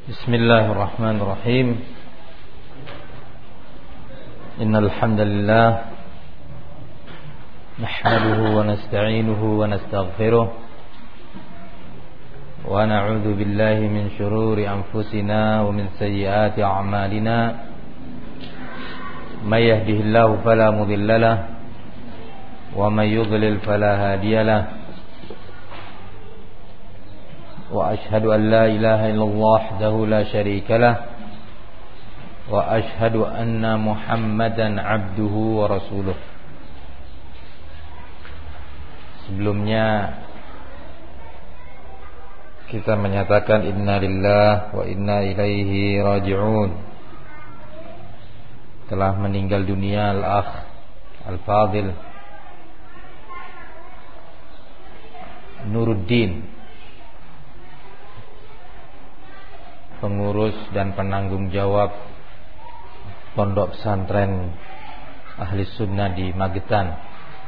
Bismillahirrahmanirrahim. Innal hamdalillah nahmaduhu wa nasta'inuhu wa nastaghfiruh wa na'udzu billahi min shururi anfusina wa min sayyiati a'malina. May yahdihillahu fala mudilla lahu wa may yudlil fala hadiya lahu. وأشهد أن لا إله إلا الله وحده لا شريك له وأشهد أن محمدا عبده ورسوله. Sebelumnya kita menyatakan inna lillahi wa inna ilaihi raji'un. Telah meninggal dunia al-akh al-fadil Nuruddin, pengurus dan penanggung jawab Pondok Pesantren Ahli Sunnah di Magetan.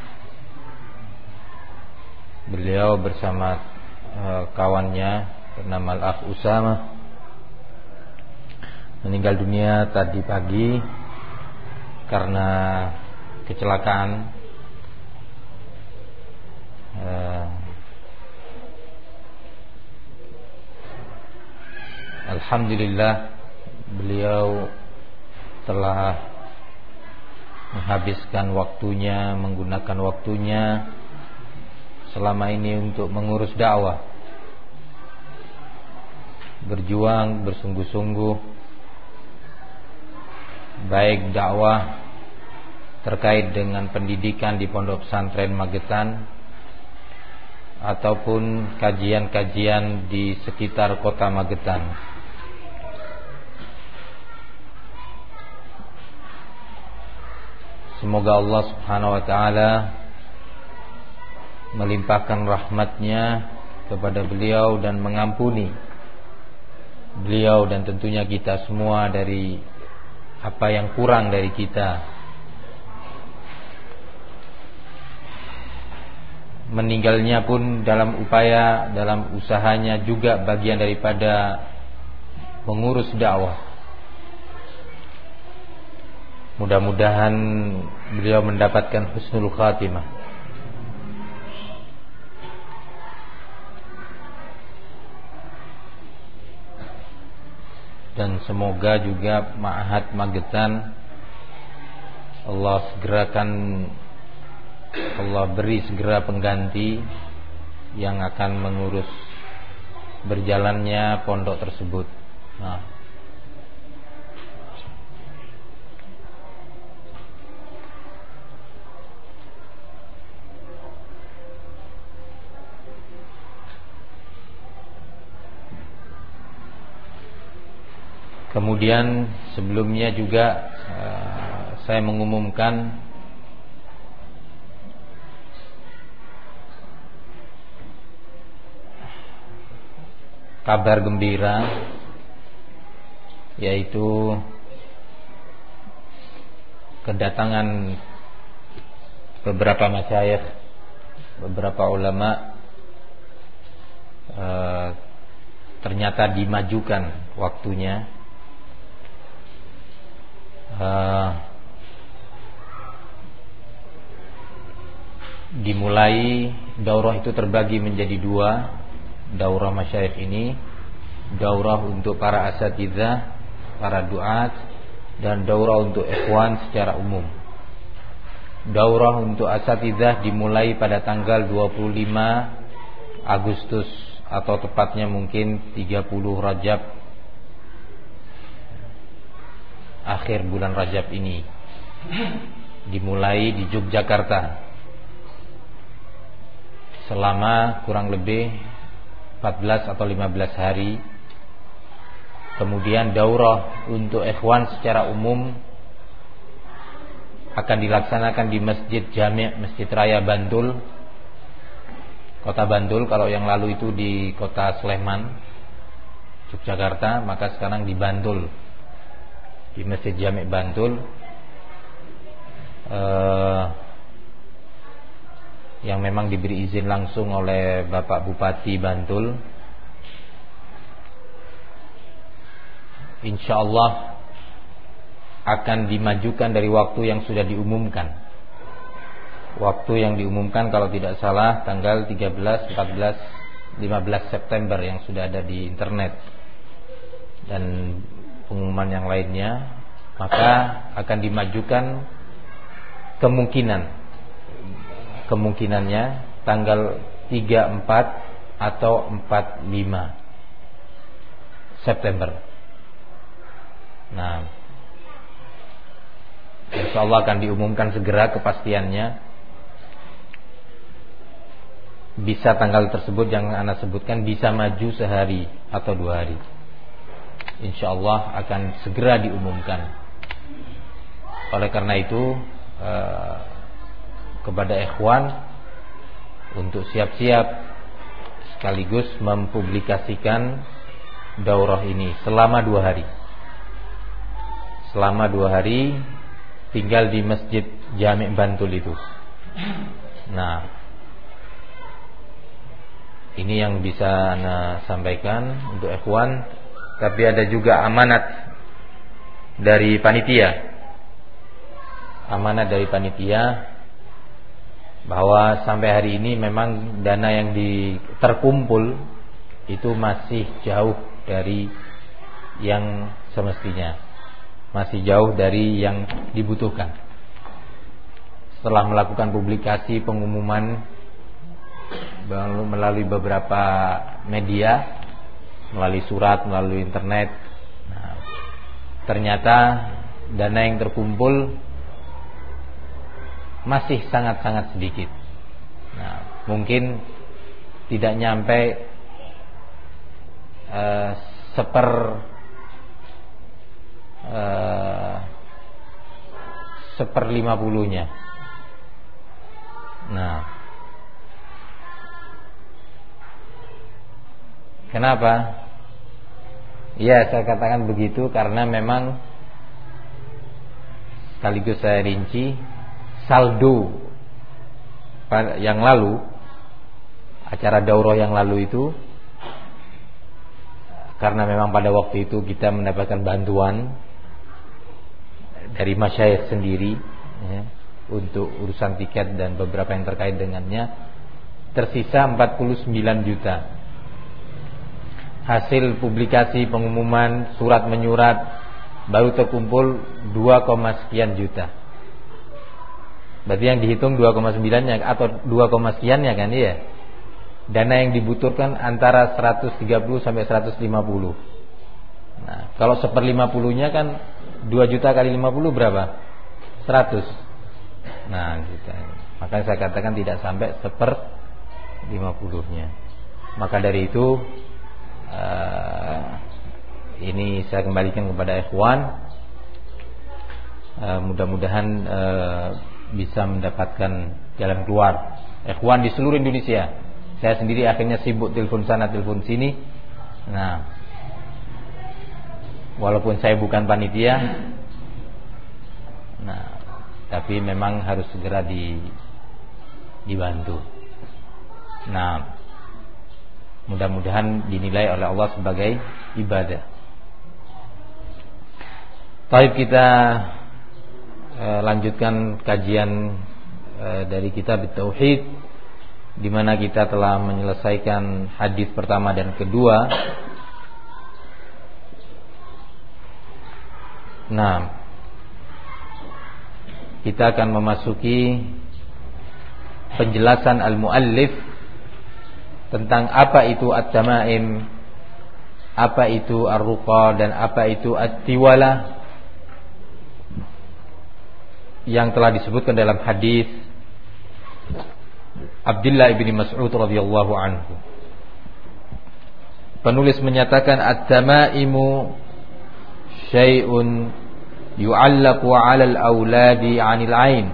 Beliau bersama kawannya bernama Al-Akh Usama meninggal dunia tadi pagi karena kecelakaan Alhamdulillah beliau telah menghabiskan waktunya, menggunakan waktunya selama ini untuk mengurus dakwah, berjuang bersungguh-sungguh, baik dakwah terkait dengan pendidikan di Pondok Pesantren Magetan ataupun kajian-kajian di sekitar kota Magetan. Semoga Allah subhanahu wa ta'ala melimpahkan rahmatnya kepada beliau dan mengampuni beliau dan tentunya kita semua dari apa yang kurang dari kita. Meninggalnya pun dalam usahanya juga bagian daripada mengurus dakwah. Mudah-mudahan beliau mendapatkan husnul khatimah. Dan semoga juga Ma'had Magetan Allah beri segera pengganti yang akan mengurus berjalannya pondok tersebut. Kemudian sebelumnya juga saya mengumumkan kabar gembira, yaitu kedatangan beberapa masyayikh, beberapa ulama ternyata dimajukan waktunya. Dimulai daurah itu terbagi menjadi dua. Daurah masyayikh ini, daurah untuk para asatidzah, para duat, dan daurah untuk ikhwan secara umum. Daurah untuk asatidzah dimulai pada tanggal 25 Agustus atau tepatnya mungkin 30 Rajab, akhir bulan Rajab ini. Dimulai di Yogyakarta selama kurang lebih 14 atau 15 hari. Kemudian daurah untuk ikhwan secara umum akan dilaksanakan di Masjid Jami' Masjid Raya Bantul, Kota Bantul. Kalau yang lalu itu di Kota Sleman, Yogyakarta, maka sekarang di Bantul, di Masjid Jami' Bantul, yang memang diberi izin langsung oleh Bapak Bupati Bantul. insyaallah akan dimajukan dari waktu yang sudah diumumkan. Waktu yang diumumkan kalau tidak salah tanggal 13, 14, 15 September yang sudah ada di internet dan pengumuman yang lainnya, maka akan dimajukan kemungkinannya tanggal 3, 4 atau 4, 5 September. Nah, insyaallah akan diumumkan segera kepastiannya. Bisa tanggal tersebut yang Anda sebutkan bisa maju sehari atau 2 hari. Insyaallah akan segera diumumkan. Oleh karena itu kepada ikhwan untuk siap-siap sekaligus mempublikasikan daurah ini selama 2 hari. Selama 2 hari tinggal di Masjid Jami' Bantul itu. Nah, ini yang bisa Anda sampaikan untuk ikhwan. Tapi ada juga amanat dari panitia. Amanat dari panitia bahwa sampai hari ini memang dana yang terkumpul itu masih jauh dari yang semestinya. Masih jauh dari yang dibutuhkan. Setelah melakukan publikasi pengumuman melalui beberapa media, melalui surat, melalui internet, nah, ternyata dana yang terkumpul masih sangat-sangat sedikit. Nah, mungkin tidak nyampe seper 50-nya. Nah, kenapa? Ya, saya katakan begitu karena memang sekaligus saya rinci saldo yang lalu, acara daurah yang lalu itu, karena memang pada waktu itu kita mendapatkan bantuan dari masyayikh sendiri ya, untuk urusan tiket dan beberapa yang terkait dengannya, tersisa 49 juta. Hasil publikasi pengumuman surat menyurat baru terkumpul 2, sekian juta. Berarti yang dihitung 2,9-nya atau 2, sekiannya kan iya. Dana yang dibutuhkan antara 130 sampai 150. Nah, kalau 1/50-nya kan 2 juta kali 50 berapa? 100. Nah, gitu. Makanya saya katakan tidak sampai 1/50-nya. Maka dari itu ini saya kembalikan kepada ikhwan. Mudah-mudahan bisa mendapatkan jalan keluar. Ikhwan di seluruh Indonesia. Saya sendiri akhirnya sibuk telepon sana telepon sini. Nah, walaupun saya bukan panitia, nah, tapi memang harus segera dibantu. Nah, mudah-mudahan dinilai oleh Allah sebagai ibadah. Baik, kita lanjutkan kajian dari kitab Tauhid, di mana kita telah menyelesaikan hadis pertama dan kedua. Nah, kita akan memasuki penjelasan al-muallif tentang apa itu at-tamaim, apa itu ar-ruqa, dan apa itu at-tiwala yang telah disebutkan dalam hadis Abdullah bin Mas'ud radhiyallahu anhu. Penulis menyatakan at-tamaimu syai'un yu'allaqu 'alal auladi 'anil 'ain.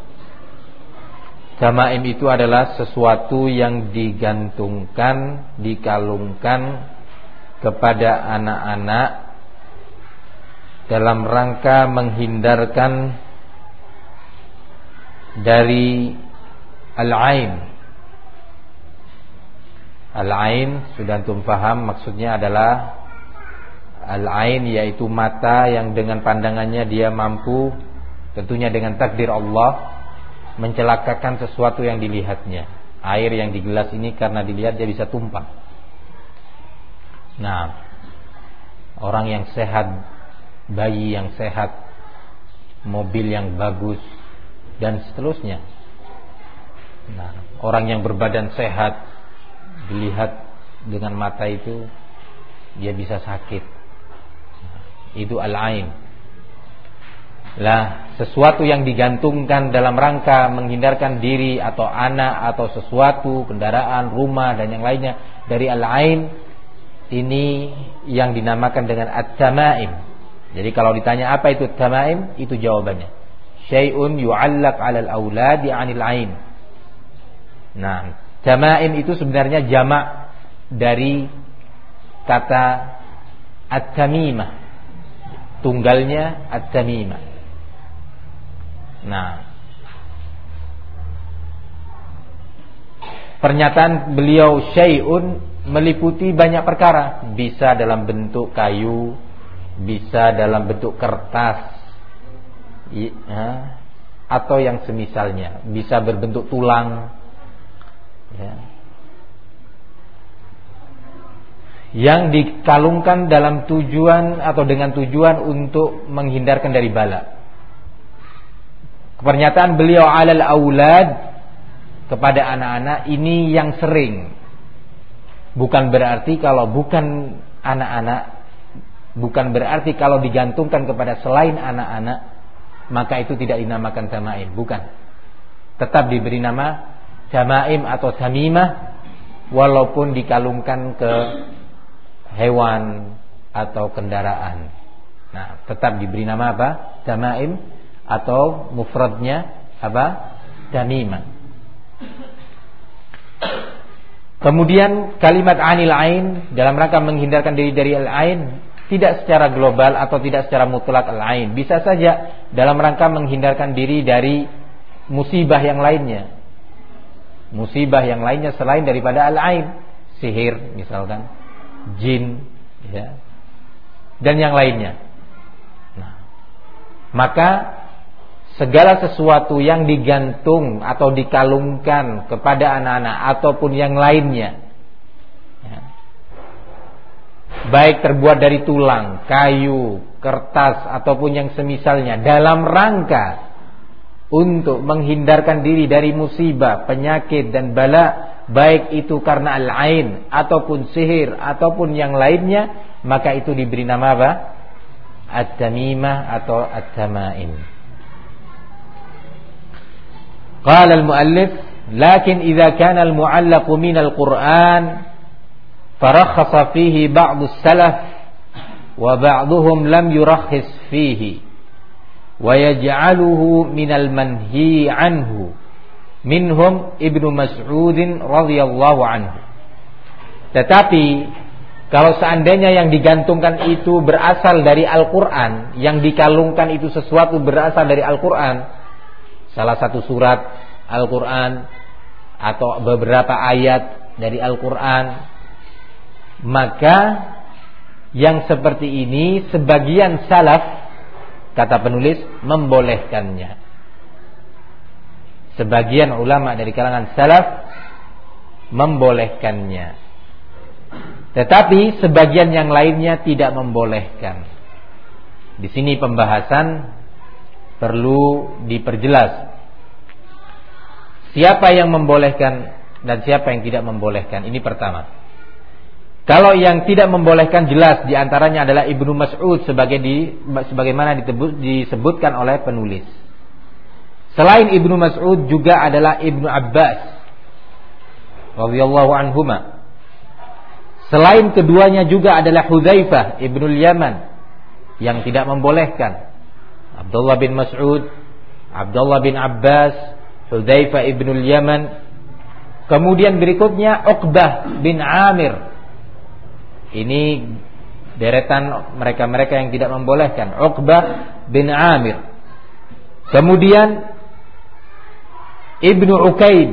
Tamaim itu adalah sesuatu yang digantungkan, dikalungkan kepada anak-anak dalam rangka menghindarkan dari al-ain. Al-ain sudah antum paham maksudnya adalah Al-ain yaitu mata yang dengan pandangannya dia mampu, tentunya dengan takdir Allah, mencelakakan sesuatu yang dilihatnya. Air yang di gelas ini karena dilihat dia bisa tumpah. Nah, orang yang sehat, bayi yang sehat, mobil yang bagus, dan seterusnya. Nah, orang yang berbadan sehat, dilihat dengan mata itu dia bisa sakit. Itu al-ain. Lah, sesuatu yang digantungkan dalam rangka menghindarkan diri atau anak atau sesuatu, kendaraan, rumah dan yang lainnya dari al-ain, ini yang dinamakan dengan at-tamaim. Jadi kalau ditanya apa itu tamaim, itu jawabannya. Syai'un yu'allaq 'alal auladi 'anil ain. Nah, tamaim itu sebenarnya jamak dari kata at-tamimah. Tunggalnya at-tamimah. Nah, pernyataan beliau syai'un meliputi banyak perkara. Bisa dalam bentuk kayu, bisa dalam bentuk kertas, atau yang semisalnya. Bisa berbentuk tulang, ya, yang dikalungkan dalam tujuan atau dengan tujuan untuk menghindarkan dari bala. Pernyataan beliau alal aulad kepada anak-anak ini yang sering. Bukan berarti kalau bukan anak-anak, bukan berarti kalau digantungkan kepada selain anak-anak maka itu tidak dinamakan tamaim, bukan. Tetap diberi nama tamaim atau tamimah walaupun dikalungkan ke hewan atau kendaraan. Nah, tetap diberi nama apa? Tamaim atau mufradnya apa? Tamimah. Kemudian kalimat anil ain dalam rangka menghindarkan diri dari al-ain tidak secara global atau tidak secara mutlak al-ain. Bisa saja dalam rangka menghindarkan diri dari musibah yang lainnya. Musibah yang lainnya selain daripada al-ain, sihir misalkan, jin, ya, dan yang lainnya. Nah, maka segala sesuatu yang digantung atau dikalungkan kepada anak-anak ataupun yang lainnya, ya, baik terbuat dari tulang, kayu, kertas ataupun yang semisalnya, dalam rangka untuk menghindarkan diri dari musibah, penyakit dan bala, baik itu karena al-ain ataupun sihir ataupun yang lainnya, maka itu diberi nama apa? At-tamimah atau at-tamaim. Qala al-muallif, lakin idza kana al-mu'allaq min al-Qur'an farakhasa fihi ba'd as-salaf wa ba'dhum lam yurakhis fihi wa yaj'aluhu min al-manhi anhu. Minhum Ibnu Mas'ud radhiyallahu anhu. Tetapi kalau seandainya yang digantungkan itu berasal dari Al-Qur'an, yang dikalungkan itu sesuatu berasal dari Al-Qur'an, salah satu surat Al-Qur'an atau beberapa ayat dari Al-Qur'an, maka yang seperti ini sebagian salaf, kata penulis, membolehkannya. Sebagian ulama dari kalangan salaf membolehkannya, tetapi sebagian yang lainnya tidak membolehkan. Di sini pembahasan perlu diperjelas. Siapa yang membolehkan dan siapa yang tidak membolehkan? Ini pertama. Kalau yang tidak membolehkan jelas diantaranya adalah Ibnu Mas'ud sebagaimana disebutkan oleh penulis. Selain Ibnu Mas'ud juga adalah Ibnu Abbas radhiyallahu anhuma. Selain keduanya juga adalah Hudzaifah Ibnul Yaman yang tidak membolehkan. Abdullah bin Mas'ud, Abdullah bin Abbas, Hudzaifah Ibnul Yaman. Kemudian berikutnya Uqbah bin Amir. Ini deretan mereka-mereka yang tidak membolehkan. Uqbah bin Amir. Kemudian Ibnu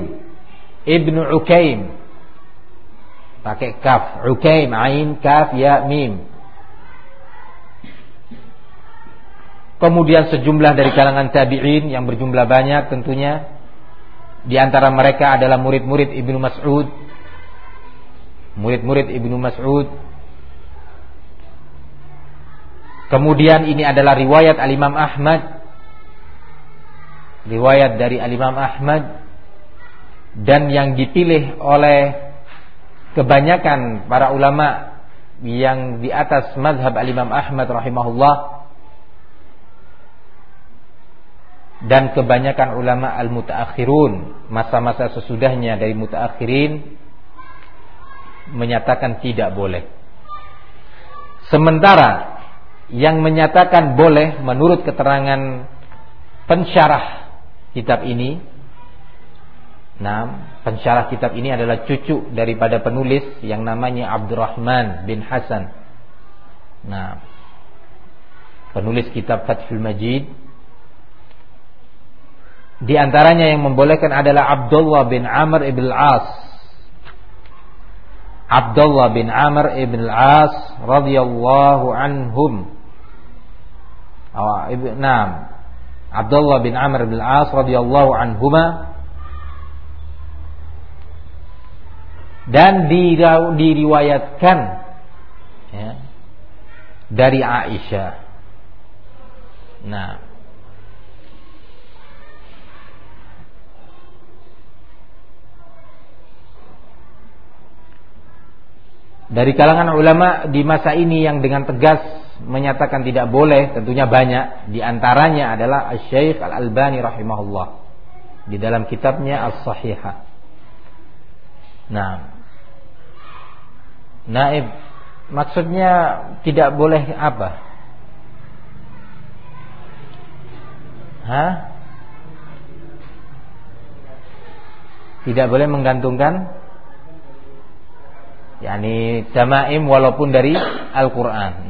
Ukaim pakai kaf, Ukaim, ain, kaf, ya, mim. kemudian sejumlah dari kalangan tabi'in yang berjumlah banyak tentunya. Di antara mereka adalah murid-murid Ibnu Mas'ud. Murid-murid Ibnu Mas'ud. Kemudian ini adalah riwayat Al-Imam Ahmad. Riwayat dari Al-Imam Ahmad. Dan yang dipilih oleh kebanyakan para ulama yang di atas mazhab Al-Imam Ahmad rahimahullah, dan kebanyakan ulama al-mutaakhirun, masa-masa sesudahnya dari mutaakhirin, menyatakan tidak boleh. Sementara yang menyatakan boleh menurut keterangan pensyarah kitab ini, pensyarah kitab ini adalah cucu daripada penulis yang namanya Abdurrahman bin Hasan. Penulis kitab Fathul Majid. Di antaranya yang membolehkan adalah Abdullah bin Amr ibn al-As. Abdullah bin Amr ibn al-As radhiyallahu anhum. Abdullah bin Amr ibn al-As radhiyallahu anhuma. Dan diriwayatkan dari Aisyah. Dari kalangan ulama di masa ini yang dengan tegas menyatakan tidak boleh, tentunya banyak. Di antaranya adalah Asy-Syaikh Al-Albani rahimahullah di dalam kitabnya As-Sahihah. Naib, maksudnya tidak boleh apa? Tidak boleh menggantungkan yakni tamaim walaupun dari Al-Quran.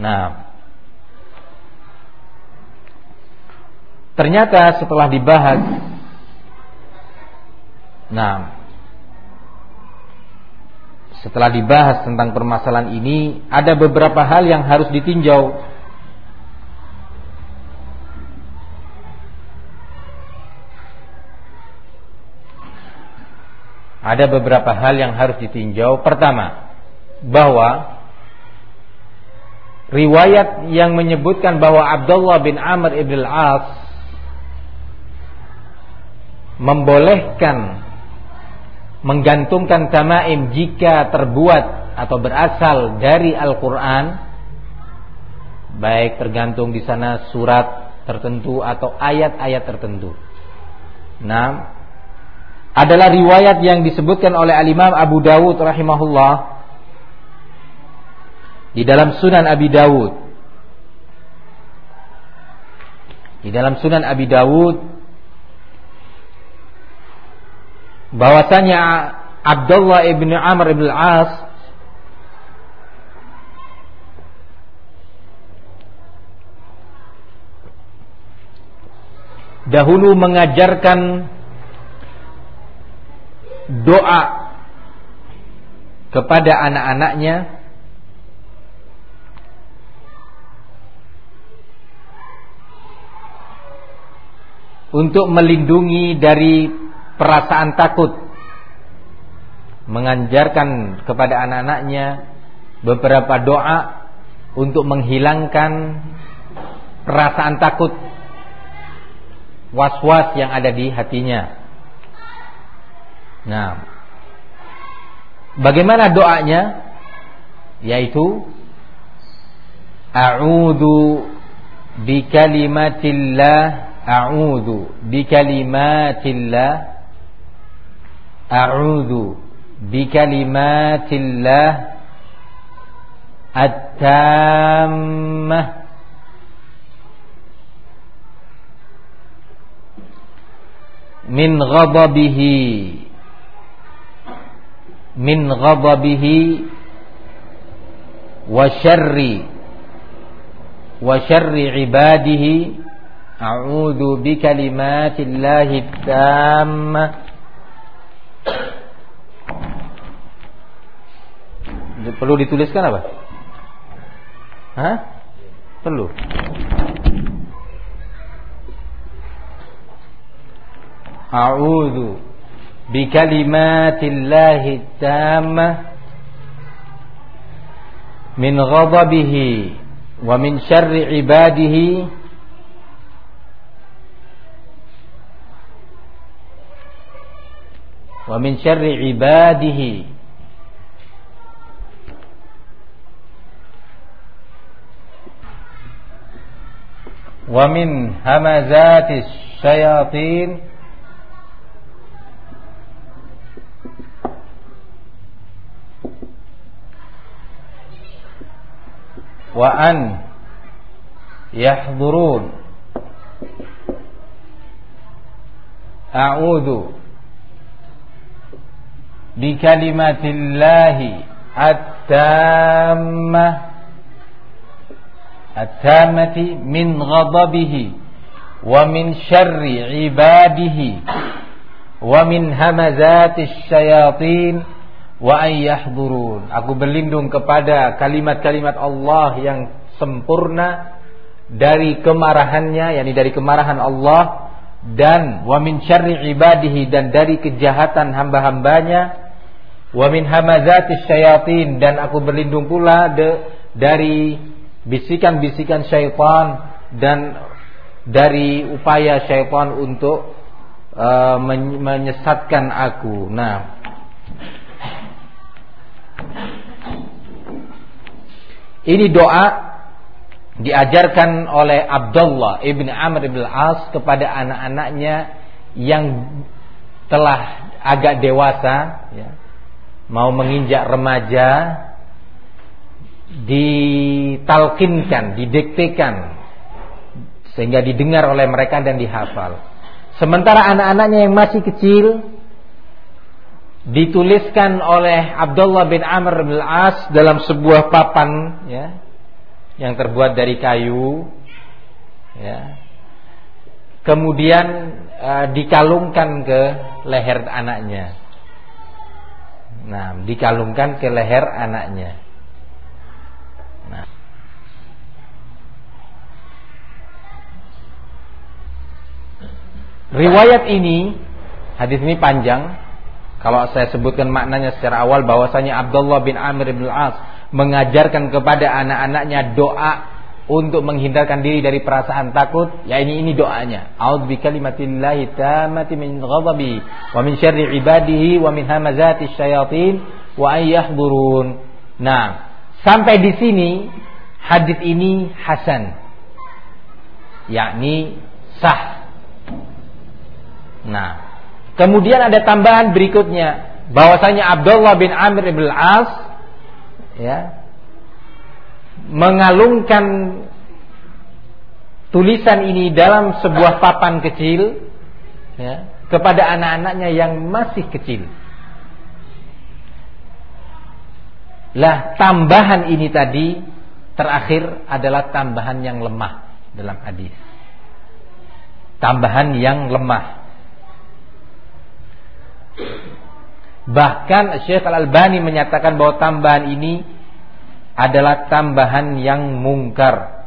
Ternyata setelah dibahas, setelah dibahas tentang permasalahan ini, ada beberapa hal yang harus ditinjau. Ada beberapa hal yang harus ditinjau. Pertama, bahwa riwayat yang menyebutkan bahwa Abdullah bin Amr ibn al-As membolehkan menggantungkan tamaim jika terbuat atau berasal dari Al-Quran, baik tergantung di sana surat tertentu atau ayat-ayat tertentu. Adalah riwayat yang disebutkan oleh Al-Imam Abu Dawud rahimahullah di dalam Sunan Abi Dawud. Di dalam Sunan Abi Dawud bahwasanya Abdullah ibn Amr ibn al-As dahulu mengajarkan doa kepada anak-anaknya untuk melindungi dari perasaan takut, mengajarkan kepada anak-anaknya beberapa doa untuk menghilangkan perasaan takut, was-was yang ada di hatinya. Bagaimana doanya? Yaitu a'udzu bikalimatillah, a'udzu bikalimatillah, a'udzu bikalimatillah at-tammah min ghadabihi wa syarri ibadihi, a'udzu bikalimatillahi tammah. Perlu dituliskan apa? Perlu. a'udzu bikalimatillahi tammah min ghadabihi wa min syarri ibadihi wa min syarri ibadihi wa min hamazatis syayatin wa an yahdurun. A'udzu bikalimatillahi at-tammati min ghadabihi wa min syarri ibadihi wa min hamazatis syayatin wa an yahdurun. Aku berlindung kepada kalimat-kalimat Allah yang sempurna dari kemarahannya, yakni dari kemarahan Allah, dan wa min syarri ibadihi, dan dari kejahatan hamba-hambanya, wa min hamazatis syayatin, dan aku berlindung pula dari bisikan-bisikan syaitan dan dari upaya syaitan untuk menyesatkan aku. Nah, ini doa diajarkan oleh Abdullah ibn Amr ibn al-As kepada anak-anaknya yang telah agak dewasa, ya, mau menginjak remaja, ditalkinkan, didiktekan sehingga didengar oleh mereka dan dihafal. Sementara anak-anaknya yang masih kecil dituliskan oleh Abdullah bin Amr bin al-As dalam sebuah papan, ya, yang terbuat dari kayu, ya. Kemudian dikalungkan ke leher anaknya. Nah, dikalungkan ke leher anaknya. Nah, riwayat ini, hadis ini panjang. Kalau saya sebutkan maknanya secara awal, bahwasanya Abdullah bin Amr bin al-As mengajarkan kepada anak-anaknya doa untuk menghindarkan diri dari perasaan takut. Ya, ini doanya. A'udzu bikalimatillahi tammati min ghadabi wa min syarri ibadihi wa min hamazatis syayatin wa an yahdurun. Nah, sampai di sini hadis ini hasan, yakni sah. Nah, kemudian ada tambahan berikutnya, bahwasanya Abdullah bin Amr bin al-As, ya, mengalungkan tulisan ini dalam sebuah papan kecil, ya, kepada anak-anaknya yang masih kecil. Lah, tambahan ini tadi terakhir adalah tambahan yang lemah dalam hadis. Tambahan yang lemah. Bahkan Syekh Al-Albani menyatakan bahwa tambahan ini adalah tambahan yang mungkar.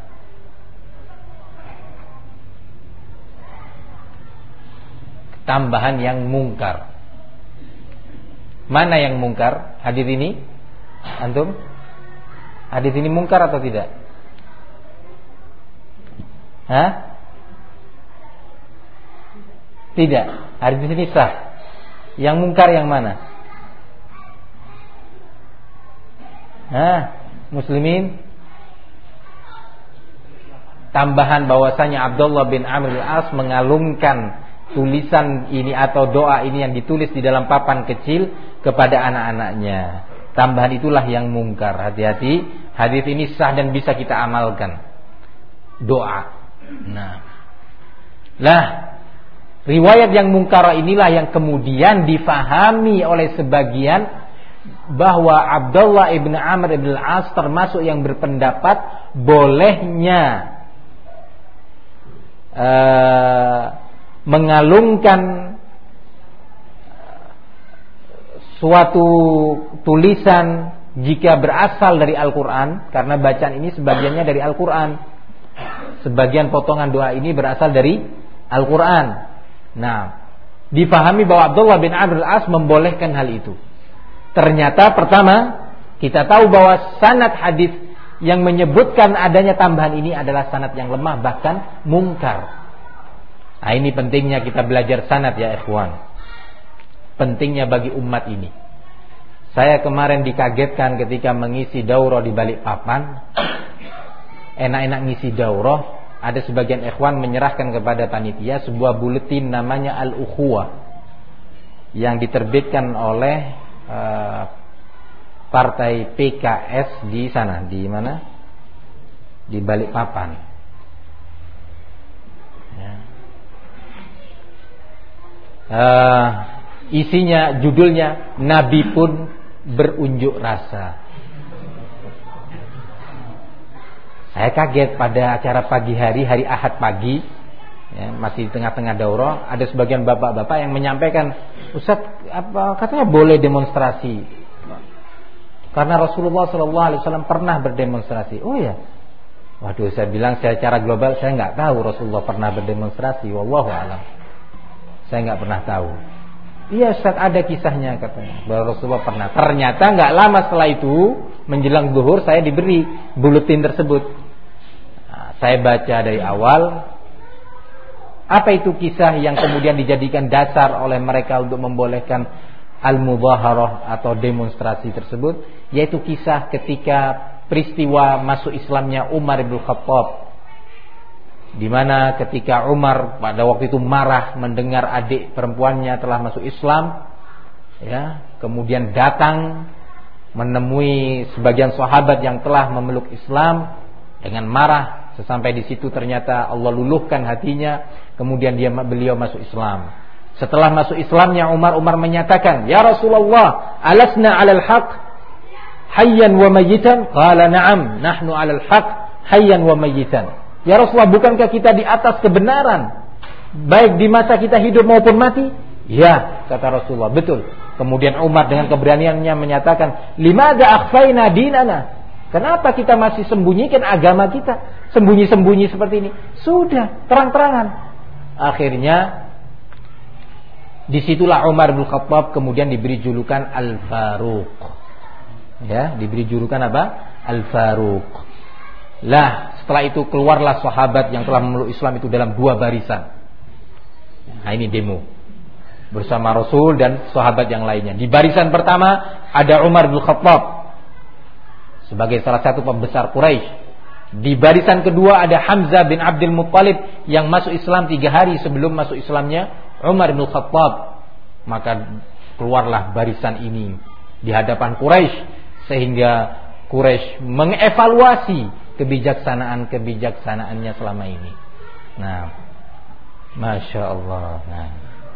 Tambahan yang mungkar. Mana yang mungkar? Hadis ini? Antum? Hadis ini mungkar atau tidak? Hah? Tidak. Hadis ini sah. Yang mungkar yang mana? Muslimin? Tambahan bahwasanya Abdullah bin Amr al-As mengalungkan tulisan ini atau doa ini yang ditulis di dalam papan kecil kepada anak-anaknya. Tambahan itulah yang mungkar. Hati-hati, hadis ini sah dan bisa kita amalkan. Doa. Nah, lah, riwayat yang mungkar inilah yang kemudian difahami oleh sebagian bahwa Abdullah ibn Amr ibn al-As termasuk yang berpendapat bolehnya mengalungkan suatu tulisan jika berasal dari Al-Quran, karena bacaan ini sebagiannya dari Al-Quran, sebagian potongan doa ini berasal dari Al-Quran. Nah, difahami bahwa Abdullah bin Amr al-As membolehkan hal itu. Ternyata pertama, kita tahu bahwa sanad hadis yang menyebutkan adanya tambahan ini adalah sanad yang lemah, bahkan mungkar. Nah, ini pentingnya kita belajar sanad ya ikhwan. Pentingnya bagi umat ini. Saya kemarin dikagetkan ketika mengisi daurah di Balikpapan. Enak-enak ngisi daurah, ada sebagian ikhwan menyerahkan kepada panitia sebuah buletin namanya Al-Ukhuwah yang diterbitkan oleh partai PKS di sana, di mana? Di Balikpapan. Ya. Isinya, judulnya Nabi pun berunjuk rasa. Saya kaget pada acara pagi hari Ahad pagi, ya, masih di tengah-tengah daurah, ada sebagian bapak-bapak yang menyampaikan, Ustaz, katanya boleh demonstrasi, karena Rasulullah SAW pernah berdemonstrasi. Oh ya, waduh, saya bilang secara global saya nggak tahu Rasulullah pernah berdemonstrasi. Wallahu a'lam. Saya nggak pernah tahu. Iya Ustaz, ada kisahnya katanya bahwa Rasulullah pernah. Ternyata nggak lama setelah itu, menjelang zuhur, saya diberi buletin tersebut. Nah, saya baca dari awal. Apa itu kisah yang kemudian dijadikan dasar oleh mereka untuk membolehkan al-mudhaharah atau demonstrasi tersebut? Yaitu kisah ketika peristiwa masuk Islamnya Umar bin Khattab, di mana ketika Umar pada waktu itu marah mendengar adik perempuannya telah masuk Islam, ya, kemudian datang menemui sebagian sahabat yang telah memeluk Islam dengan marah. Sesampai di situ ternyata Allah luluhkan hatinya, kemudian beliau masuk Islam. Setelah masuk Islamnya Umar menyatakan, "Ya Rasulullah, alasna 'alal haqq hayyan wa mayyitan?" Qala na'am, nahnu 'alal haqq hayyan wa mayyitan. Ya Rasulullah, bukankah kita di atas kebenaran baik di masa kita hidup maupun mati? Ya, kata Rasulullah, betul. Kemudian Umar dengan keberaniannya menyatakan, "Limadza akhfaina dinana?" Kenapa kita masih sembunyikan agama kita? Sembunyi-sembunyi seperti ini. Sudah, terang-terangan. Akhirnya disitulah Umar bin Khattab kemudian diberi julukan Al-Faruq. Ya, diberi julukan apa? Al-Faruq. Lah, setelah itu keluarlah sahabat yang telah memeluk Islam itu dalam dua barisan. Nah, ini demo bersama Rasul dan sahabat yang lainnya. Di barisan pertama ada Umar bin Khattab sebagai salah satu pembesar Quraisy. Di barisan kedua ada Hamzah bin Abdul Muttalib yang masuk Islam 3 hari sebelum masuk Islamnya Umar bin Khattab. Maka keluarlah barisan ini di hadapan Quraisy, sehingga Quraisy mengevaluasi kebijaksanaannya selama ini. Nah, Masya Allah. Nah,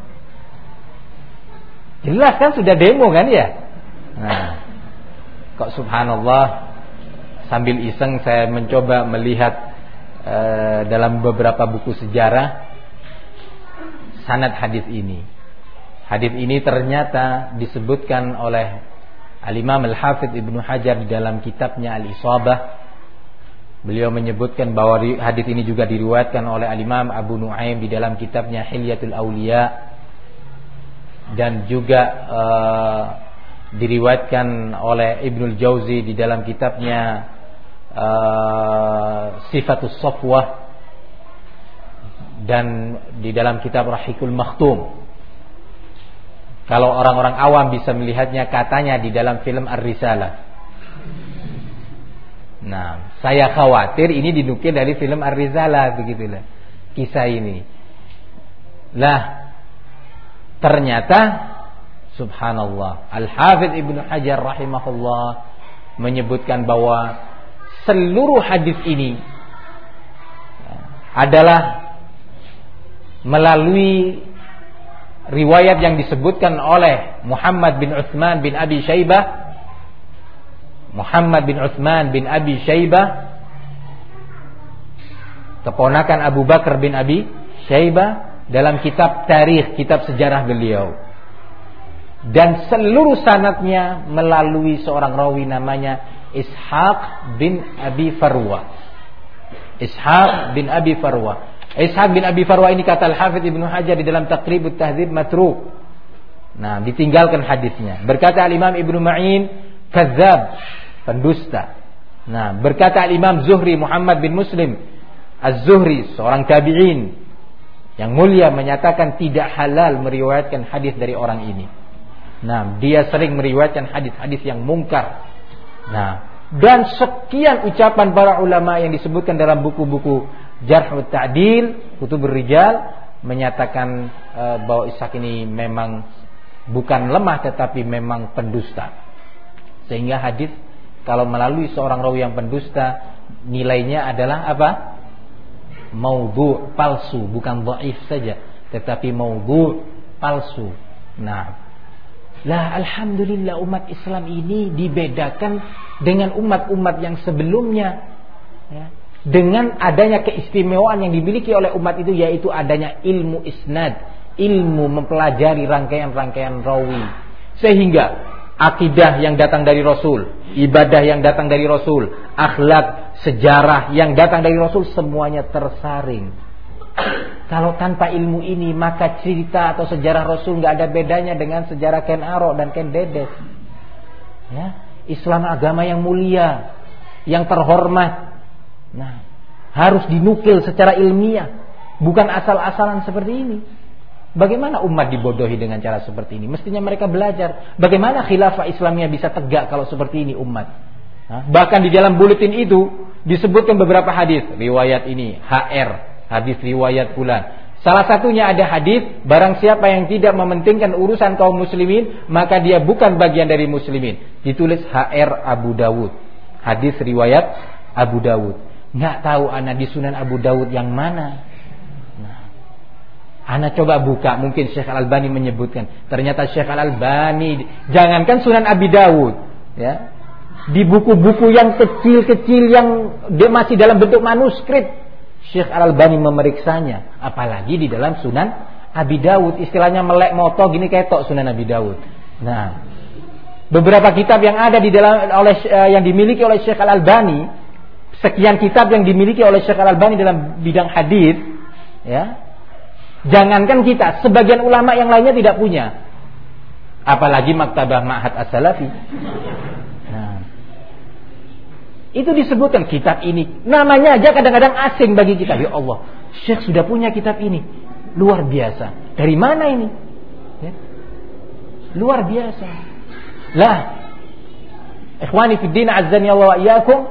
jelas kan sudah demo kan ya. Nah, kok subhanallah, sambil iseng saya mencoba melihat dalam beberapa buku sejarah sanad hadis ini. Hadis ini ternyata disebutkan oleh Al-Imam Al-Hafidh Ibnu Hajar di dalam kitabnya Al-Isabah. Beliau menyebutkan bahwa hadis ini juga diriwayatkan oleh Al-Imam Abu Nu'aim di dalam kitabnya Hilyatul Auliya, dan juga diriwayatkan oleh Ibnul Jauzi di dalam kitabnya Sifatus Safwah, dan di dalam kitab Rahikul Makhtum. Kalau orang-orang awam bisa melihatnya katanya di dalam film Ar-Risalah. Nah, saya khawatir ini dinukil dari film Ar-Risalah, begitulah kisah ini. Lah, ternyata subhanallah, Al-Hafidh Ibnu Hajar rahimahullah menyebutkan bahwa seluruh hadis ini adalah melalui riwayat yang disebutkan oleh Muhammad bin Utsman bin Abi Syaibah. Muhammad bin Utsman bin Abi Syaibah, keponakan Abu Bakar bin Abi Syaibah, dalam kitab tarikh, kitab sejarah beliau. Dan seluruh sanadnya melalui seorang rawi namanya Ishaq bin Abi Farwa. Ishaq bin Abi Farwa. Ishaq bin Abi Farwa ini kata Al-Hafidz Ibnu Hajar di dalam Taqribut Tahdzib matruk. Nah, ditinggalkan hadisnya. Berkata Al-Imam Ibnu Ma'in kadzdzab, pendusta. Nah, berkata Al-Imam Zuhri Muhammad bin Muslim Az-Zuhri, seorang tabi'in yang mulia, menyatakan tidak halal meriwayatkan hadis dari orang ini. Nah, dia sering meriwayatkan hadis-hadis yang mungkar. Nah, dan sekian ucapan para ulama yang disebutkan dalam buku-buku Jarh wa Ta'dil, Kutubur Rijal, menyatakan bahwa Ishaq ini memang bukan lemah tetapi memang pendusta. Sehingga hadis kalau melalui seorang rawi yang pendusta, nilainya adalah apa? Maudhu', palsu, bukan dhaif saja, tetapi maudhu', palsu. Nah, lah alhamdulillah umat Islam ini dibedakan dengan umat-umat yang sebelumnya, ya, dengan adanya keistimewaan yang dimiliki oleh umat itu, yaitu adanya ilmu isnad, ilmu mempelajari rangkaian-rangkaian rawi, sehingga akidah yang datang dari Rasul, ibadah yang datang dari Rasul, akhlak, sejarah yang datang dari Rasul, semuanya tersaring. Kalau tanpa ilmu ini, maka cerita atau sejarah Rasul nggak ada bedanya dengan sejarah Ken Arok dan Ken Dedes. Ya, Islam agama yang mulia, yang terhormat. Nah, harus dinukil secara ilmiah, bukan asal-asalan seperti ini. Bagaimana umat dibodohi dengan cara seperti ini? Mestinya mereka belajar bagaimana khilafah Islamiyah bisa tegak kalau seperti ini umat. Bahkan di dalam buletin itu disebutkan beberapa hadis, riwayat ini HR, hadis riwayat fulan. Salah satunya ada hadis, barang siapa yang tidak mementingkan urusan kaum muslimin, maka dia bukan bagian dari muslimin. Ditulis HR Abu Dawud, hadis riwayat Abu Dawud. Nggak tahu ana di Sunan Abu Dawud yang mana. Ana coba buka, mungkin Syekh Al-Albani menyebutkan. Ternyata Syekh Al-Albani, jangankan Sunan Abi Dawud, ya, di buku-buku yang kecil-kecil yang dia masih dalam bentuk manuskrip, Syekh Al-Albani memeriksanya. Apalagi di dalam Sunan Abi Dawud, istilahnya melek moto gini ketok Sunan Abi Dawud. Nah, beberapa kitab yang ada di dalam yang dimiliki oleh Syekh Al-Albani, sekian kitab yang dimiliki oleh Syekh Al-Albani dalam bidang hadis, ya. Jangankan kita, sebagian ulama yang lainnya tidak punya. Apalagi Maktabah Ma'had As-Salafi. Nah, itu disebutkan kitab ini, namanya aja kadang-kadang asing bagi kita. Ya Allah, Syekh sudah punya kitab ini, luar biasa. Dari mana ini? Ya, luar biasa. Lah, ikhwani fiddin azzani Allah wa iyyakum,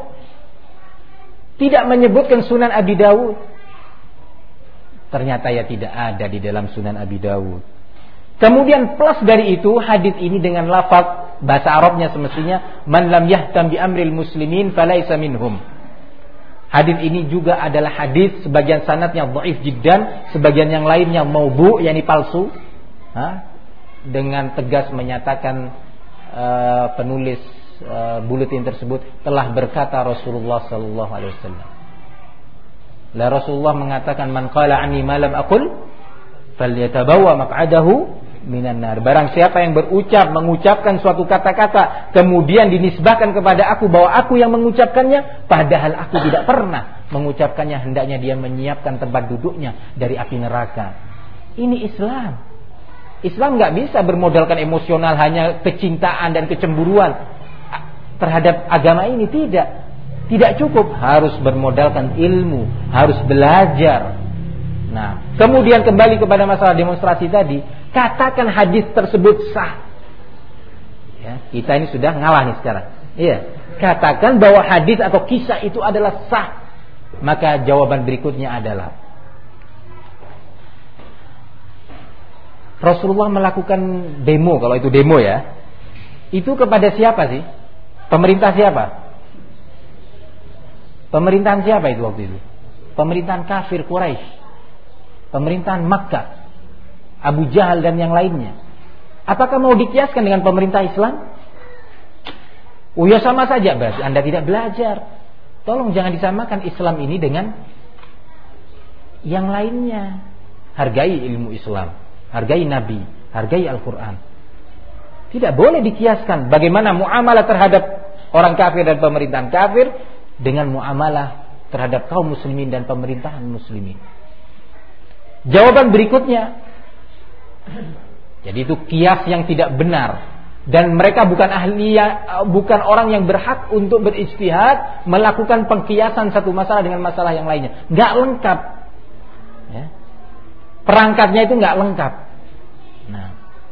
tidak menyebutkan Sunan Abi Dawud. Ternyata ya tidak ada di dalam Sunan Abi Dawud. Kemudian plus dari itu, hadis ini dengan lafaz bahasa Arabnya semestinya man lam yahtam bi amril muslimin falaisa minhum. Hadis ini juga adalah hadis sebagian sanadnya dhaif jiddan, sebagian yang lainnya maudhu', yakni palsu. Dengan tegas menyatakan penulis buletin tersebut telah berkata Rasulullah sallallahu alaihi wasallam. La Rasulullah mengatakan man qala anni ma lam aqul falyatabawwa maq'adahu minan nar. Barang siapa yang mengucapkan suatu kata-kata kemudian dinisbahkan kepada aku bahwa aku yang mengucapkannya, padahal aku tidak pernah mengucapkannya, hendaknya dia menyiapkan tempat duduknya dari api neraka. Ini Islam. Islam enggak bisa bermodalkan emosional, hanya kecintaan dan kecemburuan terhadap agama ini, tidak. Tidak cukup, harus bermodalkan ilmu, harus belajar. Nah, kemudian kembali kepada masalah demonstrasi tadi, katakan hadis tersebut sah. Ya, kita ini sudah ngalah nih sekarang. Iya, katakan bahwa hadis atau kisah itu adalah sah. Maka jawaban berikutnya adalah Rasulullah melakukan demo, kalau itu demo ya. Itu kepada siapa sih? Pemerintah siapa? Pemerintahan siapa itu waktu itu? Pemerintahan kafir Quraisy, pemerintahan Makkah, Abu Jahal dan yang lainnya. Apakah mau dikiaskan dengan pemerintah Islam? Oh ya sama saja, berarti Anda tidak belajar. Tolong jangan disamakan Islam ini dengan yang lainnya. Hargai ilmu Islam, hargai Nabi, hargai Al-Quran. Tidak boleh dikiaskan bagaimana muamalah terhadap orang kafir dan pemerintahan kafir dengan muamalah terhadap kaum muslimin dan pemerintahan muslimin. Jawaban berikutnya, jadi itu kias yang tidak benar. Dan mereka bukan bukan orang yang berhak untuk berijtihad melakukan pengkiasan satu masalah dengan masalah yang lainnya. Nggak lengkap. Ya. Perangkatnya itu nggak lengkap. Nah,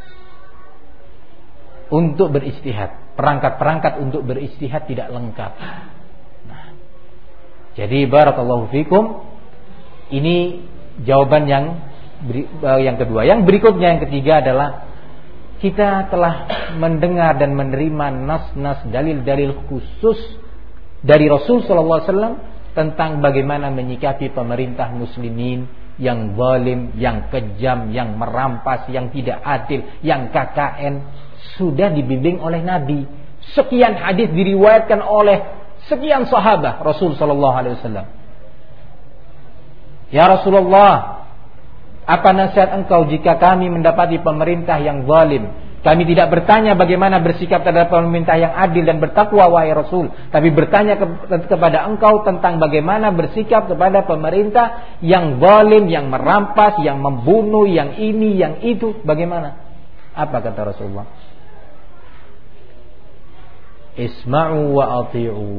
untuk berijtihad, perangkat-perangkat untuk berijtihad tidak lengkap. Nah, jadi barakallahu fikum, ini jawaban yang kedua. Yang berikutnya, yang ketiga adalah kita telah mendengar dan menerima nas-nas, dalil-dalil khusus dari Rasul sallallahu alaihi wasallam tentang bagaimana menyikapi pemerintah muslimin yang zalim, yang kejam, yang merampas, yang tidak adil, yang KKN. Sudah dibimbing oleh Nabi. Sekian hadis diriwayatkan oleh sekian sahabat Rasul sallallahu alaihi wasallam. Ya Rasulullah, apa nasihat engkau jika kami mendapati pemerintah yang zalim? Kami tidak bertanya bagaimana bersikap terhadap pemerintah yang adil dan bertakwa, wahai Rasul, tapi bertanya kepada engkau tentang bagaimana bersikap kepada pemerintah yang zalim, yang merampas, yang membunuh, yang ini, yang itu. Bagaimana? Apa kata Rasulullah? Isma'u wa ati'u.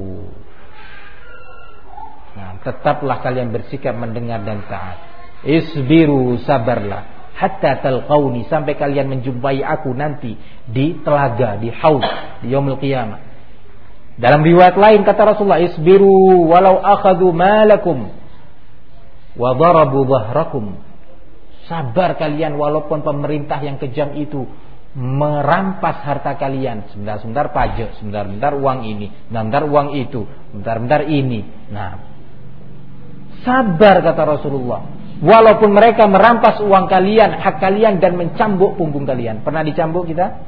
Nah, tetaplah kalian bersikap mendengar dan taat. Isbiru, sabarlah, hatta talqauni, sampai kalian menjumpai aku nanti di telaga, di haud, di yaumul qiyamah. Dalam riwayat lain kata Rasulullah, isbiru walau akhadhu malakum wa darabu dhahrakum. Sabar kalian walaupun pemerintah yang kejam itu merampas harta kalian. Sebentar-sebentar pajak, sebentar-bentar uang ini, sebentar uang itu, sebentar-bentar ini. Nah, sabar kata Rasulullah. Walaupun mereka merampas uang kalian, hak kalian, dan mencambuk punggung kalian. Pernah dicambuk kita?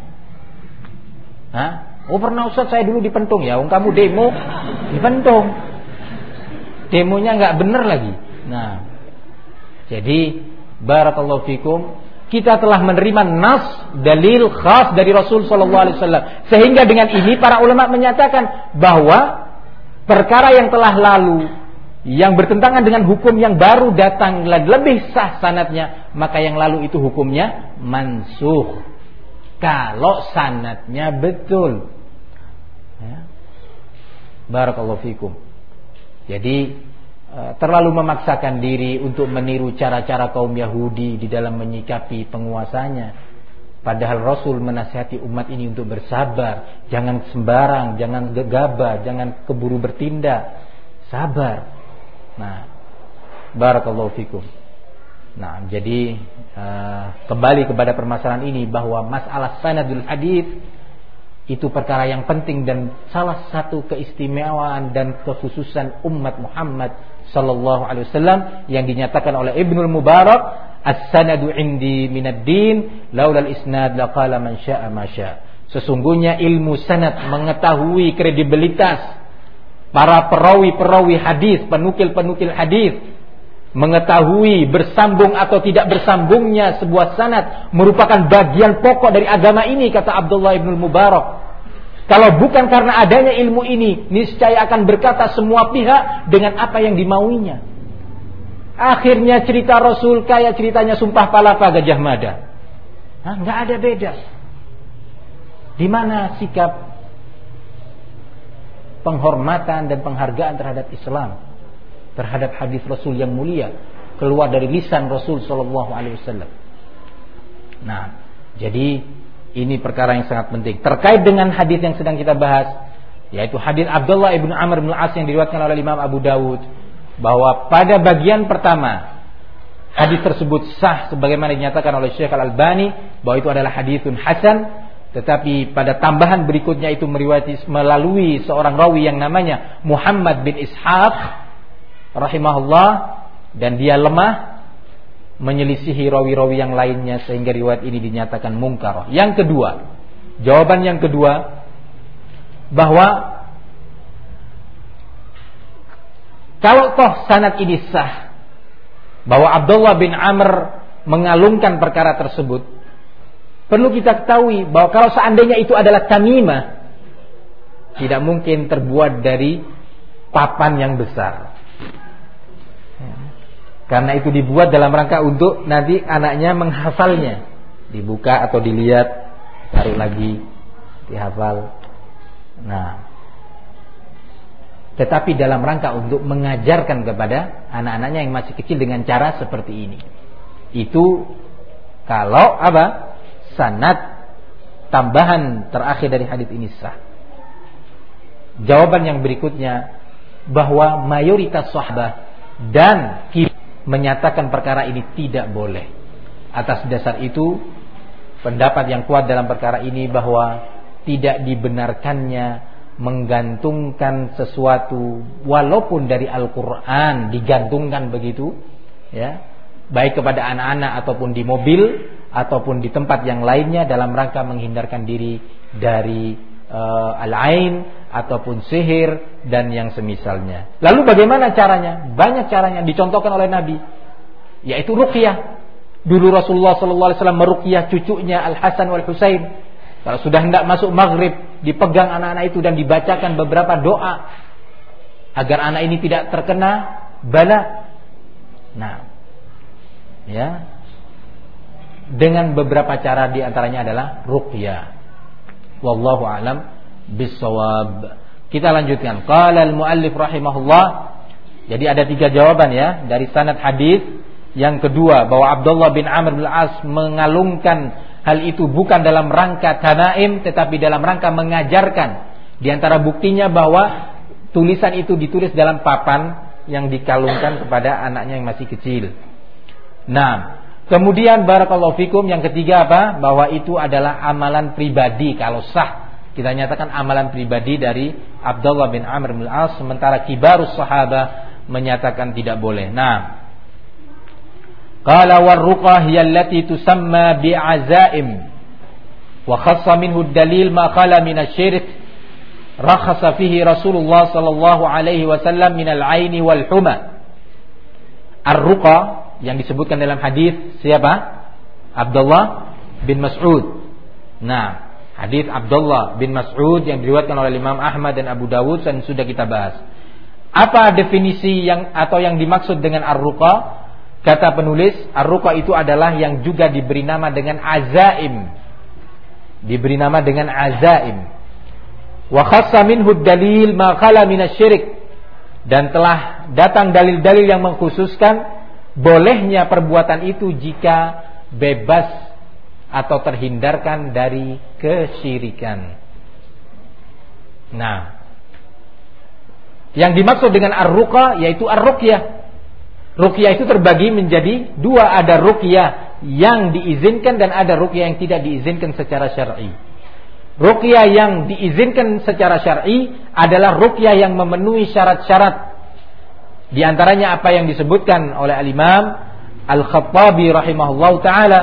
Hah? Oh pernah Ustaz, saya dulu dipentung. Ya, kamu demo dipentung. Demonya nggak bener lagi. Nah, jadi barakallahu fikum, kita telah menerima nas, dalil khas dari Rasul sallallahu alaihi wasallam. Sehingga dengan ini para ulama menyatakan bahwa perkara yang telah lalu, yang bertentangan dengan hukum yang baru datang lebih sah sanadnya, maka yang lalu itu hukumnya mansukh kalau sanadnya betul. Ya. Barakallahu fikum. Jadi terlalu memaksakan diri untuk meniru cara-cara kaum Yahudi di dalam menyikapi penguasanya. Padahal Rasul menasihati umat ini untuk bersabar, jangan sembarang, jangan gegabah, jangan keburu bertindak, sabar. Nah, barakallahu fikum. Nah, jadi kembali kepada permasalahan ini, bahwa masalah sanadul hadits itu perkara yang penting dan salah satu keistimewaan dan kekhususan umat Muhammad sallallahu alaihi wasallam yang dinyatakan oleh Ibnul Mubarak, as-sanadu indi minad din laulal isnad laqala man syaa ma syaa. Sesungguhnya ilmu sanad, mengetahui kredibilitas para perawi-perawi hadis, penukil-penukil hadis, mengetahui bersambung atau tidak bersambungnya sebuah sanad merupakan bagian pokok dari agama ini, kata Abdullah ibn Mubarak. Kalau bukan karena adanya ilmu ini, niscaya akan berkata semua pihak dengan apa yang dimauinya. Akhirnya cerita Rasul kayak ceritanya Sumpah Palapa Gajah Mada. Nggak ada beda. Di mana sikap penghormatan dan penghargaan terhadap Islam, terhadap hadis Rasul yang mulia keluar dari lisan Rasul sallallahu alaihi wasallam. Nah, jadi ini perkara yang sangat penting terkait dengan hadis yang sedang kita bahas, yaitu hadis Abdullah ibn Amr bin Al-As yang diriwayatkan oleh Imam Abu Dawud, bahwa pada bagian pertama hadis tersebut sah sebagaimana dinyatakan oleh Syekh Al-Albani bahwa itu adalah haditsun hasan. Tetapi pada tambahan berikutnya itu meriwayati melalui seorang rawi yang namanya Muhammad bin Ishaq rahimahullah, dan dia lemah, menyelisihi rawi-rawi yang lainnya sehingga riwayat ini dinyatakan mungkar. Yang kedua, jawaban yang kedua, bahwa kalau toh sanad ini sah, bahwa Abdullah bin Amr mengalungkan perkara tersebut, perlu kita ketahui bahwa kalau seandainya itu adalah tamimah, tidak mungkin terbuat dari papan yang besar. Karena itu dibuat dalam rangka untuk nanti anaknya menghafalnya. Dibuka atau dilihat, taruh lagi, dihafal. Nah, tetapi dalam rangka untuk mengajarkan kepada anak-anaknya yang masih kecil dengan cara seperti ini. Itu kalau apa? Sanad tambahan terakhir dari hadis ini sah. Jawaban yang berikutnya, bahwa mayoritas sahabat dan menyatakan perkara ini tidak boleh. Atas dasar itu, pendapat yang kuat dalam perkara ini bahwa tidak dibenarkannya menggantungkan sesuatu walaupun dari Al-Quran, digantungkan begitu, ya, baik kepada anak-anak ataupun di mobil ataupun di tempat yang lainnya dalam rangka menghindarkan diri dari al-ain ataupun sihir dan yang semisalnya. Lalu bagaimana caranya? Banyak caranya dicontohkan oleh Nabi, yaitu ruqyah. Dulu Rasulullah SAW meruqyah cucunya Al-Hasan wal Husain. Kalau sudah hendak masuk maghrib, dipegang anak-anak itu dan dibacakan beberapa doa agar anak ini tidak terkena bala. Nah, ya, dengan beberapa cara, diantaranya adalah ruqyah. Wallahu a'lam bissawab. Kita lanjutkan. Qala al-muallif rahimahullah. Jadi ada 3 jawaban ya dari sanad hadis. Yang kedua, bahwa Abdullah bin Amr bin Al-As mengalungkan hal itu bukan dalam rangka tanaim, tetapi dalam rangka mengajarkan. Di antara buktinya bahwa tulisan itu ditulis dalam papan yang dikalungkan kepada anaknya yang masih kecil. Nah, kemudian barakallahu fikum, yang ketiga apa? Bahwa itu adalah amalan pribadi kalau sah. Kita nyatakan amalan pribadi dari Abdullah bin Amr bin Al-As, sementara kibarus sahabah menyatakan tidak boleh. Nah, qala war-ruqah hiya allati tusamma bi'azaim wa khassa minhu ad-dalil ma qala min asy-syirk rakhasa fihi Rasulullah sallallahu alaihi wasallam min al-'aini wal-huma. Ar-ruqah yang disebutkan dalam hadis siapa? Abdullah bin Mas'ud. Nah, hadis Abdullah bin Mas'ud yang diriwayatkan oleh Imam Ahmad dan Abu Dawud dan sudah kita bahas. Apa definisi yang atau yang dimaksud dengan ar-ruqa? Kata penulis, ar-ruqa itu adalah yang juga diberi nama dengan azaim. Diberi nama dengan azaim. Wa khassa minhu dalil ma khala minasyirik. Dan telah datang dalil-dalil yang mengkhususkan bolehnya perbuatan itu jika bebas atau terhindarkan dari kesyirikan. Nah, yang dimaksud dengan ar-ruqa yaitu ar-ruqyah. Ruqyah itu terbagi menjadi 2, ada ruqyah yang diizinkan dan ada ruqyah yang tidak diizinkan secara syar'i. Ruqyah yang diizinkan secara syar'i adalah ruqyah yang memenuhi syarat-syarat. Di antaranya apa yang disebutkan oleh Al-Imam Al-Khattabi rahimahullahu taala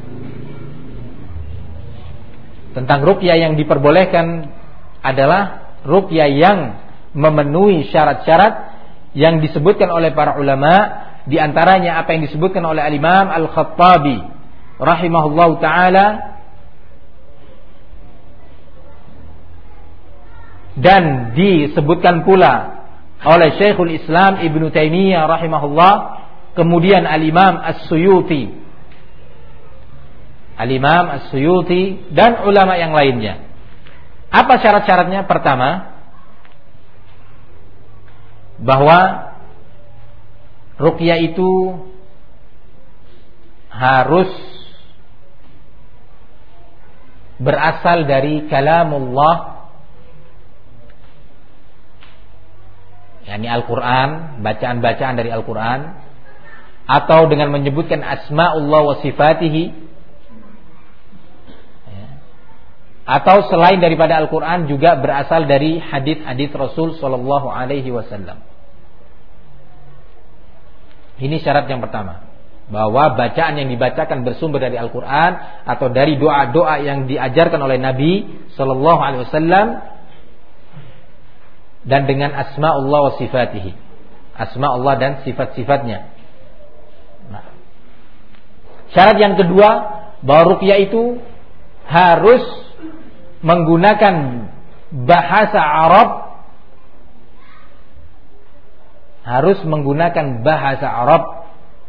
tentang ruqyah yang diperbolehkan adalah ruqyah yang memenuhi syarat-syarat yang disebutkan oleh para ulama. Di antaranya apa yang disebutkan oleh Al-Imam Al-Khattabi rahimahullahu taala dan disebutkan pula oleh Syekhul Islam Ibnu Taimiyah rahimahullah, kemudian Al-Imam As-Suyuti, Al-Imam As-Suyuti dan ulama yang lainnya. Apa syarat-syaratnya? Pertama, bahwa ruqyah itu harus berasal dari kalamullah, yakni Al-Quran, bacaan-bacaan dari Al-Quran, atau dengan menyebutkan asma'ullah wa sifatihi, atau selain daripada Al-Quran juga berasal dari hadits-hadits Rasul sallallahu alaihi wasallam. Ini syarat yang pertama, bahwa bacaan yang dibacakan bersumber dari Al-Quran atau dari doa-doa yang diajarkan oleh Nabi sallallahu alaihi wasallam dan dengan asma'ullah wa sifatihi, asma'ullah dan sifat-sifatnya. Nah, syarat yang kedua, bahwa ruqyah itu harus menggunakan bahasa Arab, harus menggunakan bahasa Arab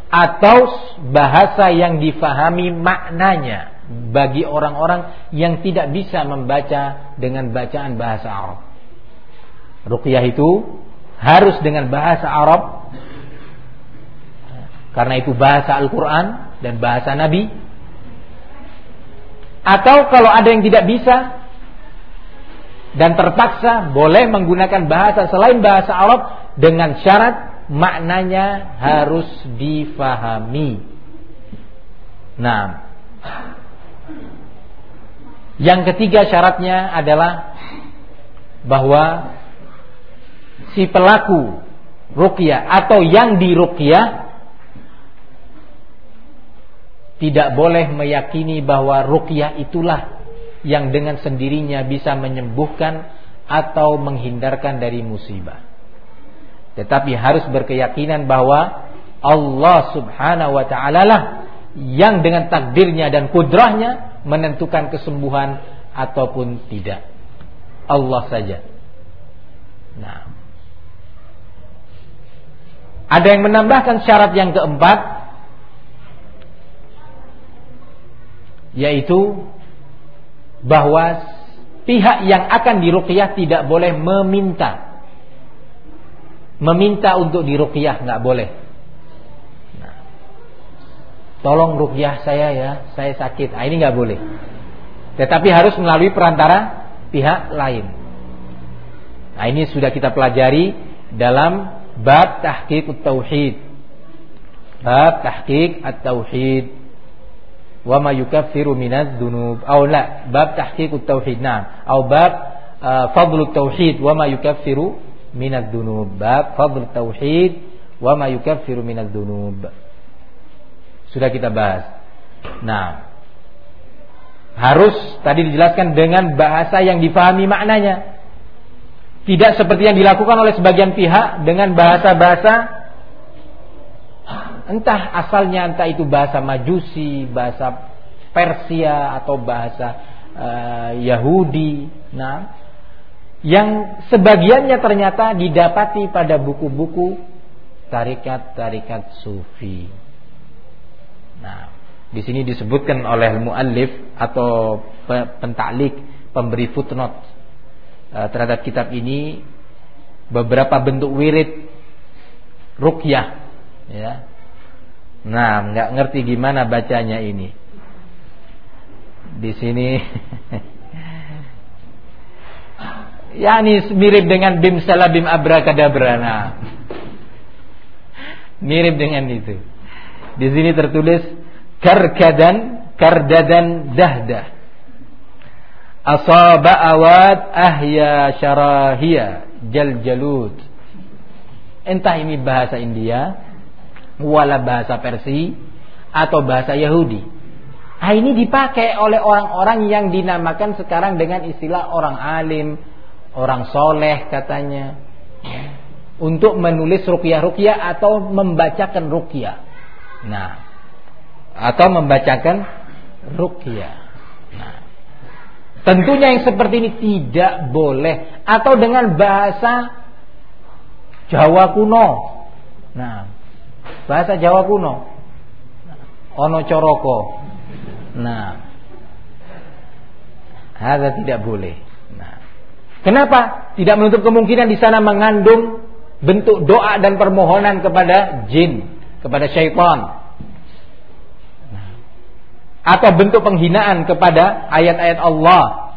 atau bahasa yang difahami maknanya bagi orang-orang yang tidak bisa membaca dengan bacaan bahasa Arab. Ruqyah itu harus dengan bahasa Arab, karena itu bahasa Al-Quran dan bahasa Nabi. Atau kalau ada yang tidak bisa dan terpaksa, boleh menggunakan bahasa selain bahasa Arab dengan syarat maknanya harus difahami. Nah, yang ketiga syaratnya adalah bahwa si pelaku ruqyah atau yang diruqyah tidak boleh meyakini bahwa ruqyah itulah yang dengan sendirinya bisa menyembuhkan atau menghindarkan dari musibah. Tetapi harus berkeyakinan bahwa Allah subhanahu wa ta'ala lah yang dengan takdirnya dan kudrahnya menentukan kesembuhan ataupun tidak. Allah saja. Nah, ada yang menambahkan syarat yang keempat, yaitu bahwa pihak yang akan diruqyah tidak boleh meminta untuk diruqyah, nggak boleh. Nah, tolong ruqyah saya ya, saya sakit. Nah, ini nggak boleh. Tetapi harus melalui perantara pihak lain. Nah, ini sudah kita pelajari dalam bab tahqiq at-tauhid. Bab tahqiq at-tauhid. Wa ma yukaffiru minadz dzunub. Aw la, bab tahqiq at-tauhid. Nah, atau bab fadl at-tauhid wa ma yukaffiru minadz dzunub. Bab fadl at-tauhid wa ma yukaffiru minadz dzunub. Sudah kita bahas. Nah, harus tadi dijelaskan dengan bahasa yang difahami maknanya. Tidak seperti yang dilakukan oleh sebagian pihak dengan bahasa-bahasa entah asalnya, entah itu bahasa Majusi, bahasa Persia atau bahasa Yahudi. Nah, yang sebagiannya ternyata didapati pada buku-buku tarikat-tarikat sufi. Nah, di sini disebutkan oleh muallif atau pentaklik, pemberi footnote terhadap kitab ini beberapa bentuk wirid ruqyah, ya. Nah, nggak ngerti gimana bacanya ini. Di sini, yakni mirip dengan bim salabim abrakadabra. Nah, mirip dengan itu. Di sini tertulis kardadan dahdah. Asaba awad ahya syarahiyah jaljalud. Entah ini bahasa India, wala bahasa Persia atau bahasa Yahudi. Nah, ini dipakai oleh orang-orang yang dinamakan sekarang dengan istilah orang alim, orang soleh katanya, untuk menulis ruqyah-ruqyah atau membacakan ruqyah. Nah, atau membacakan ruqyah. Nah, tentunya yang seperti ini tidak boleh. Atau dengan bahasa Jawa kuno. Nah, bahasa Jawa kuno, ono coroko. Nah, hadza tidak boleh. Nah, kenapa? Tidak menutup kemungkinan di sana mengandung bentuk doa dan permohonan kepada jin, kepada syaitan. Atau bentuk penghinaan kepada ayat-ayat Allah,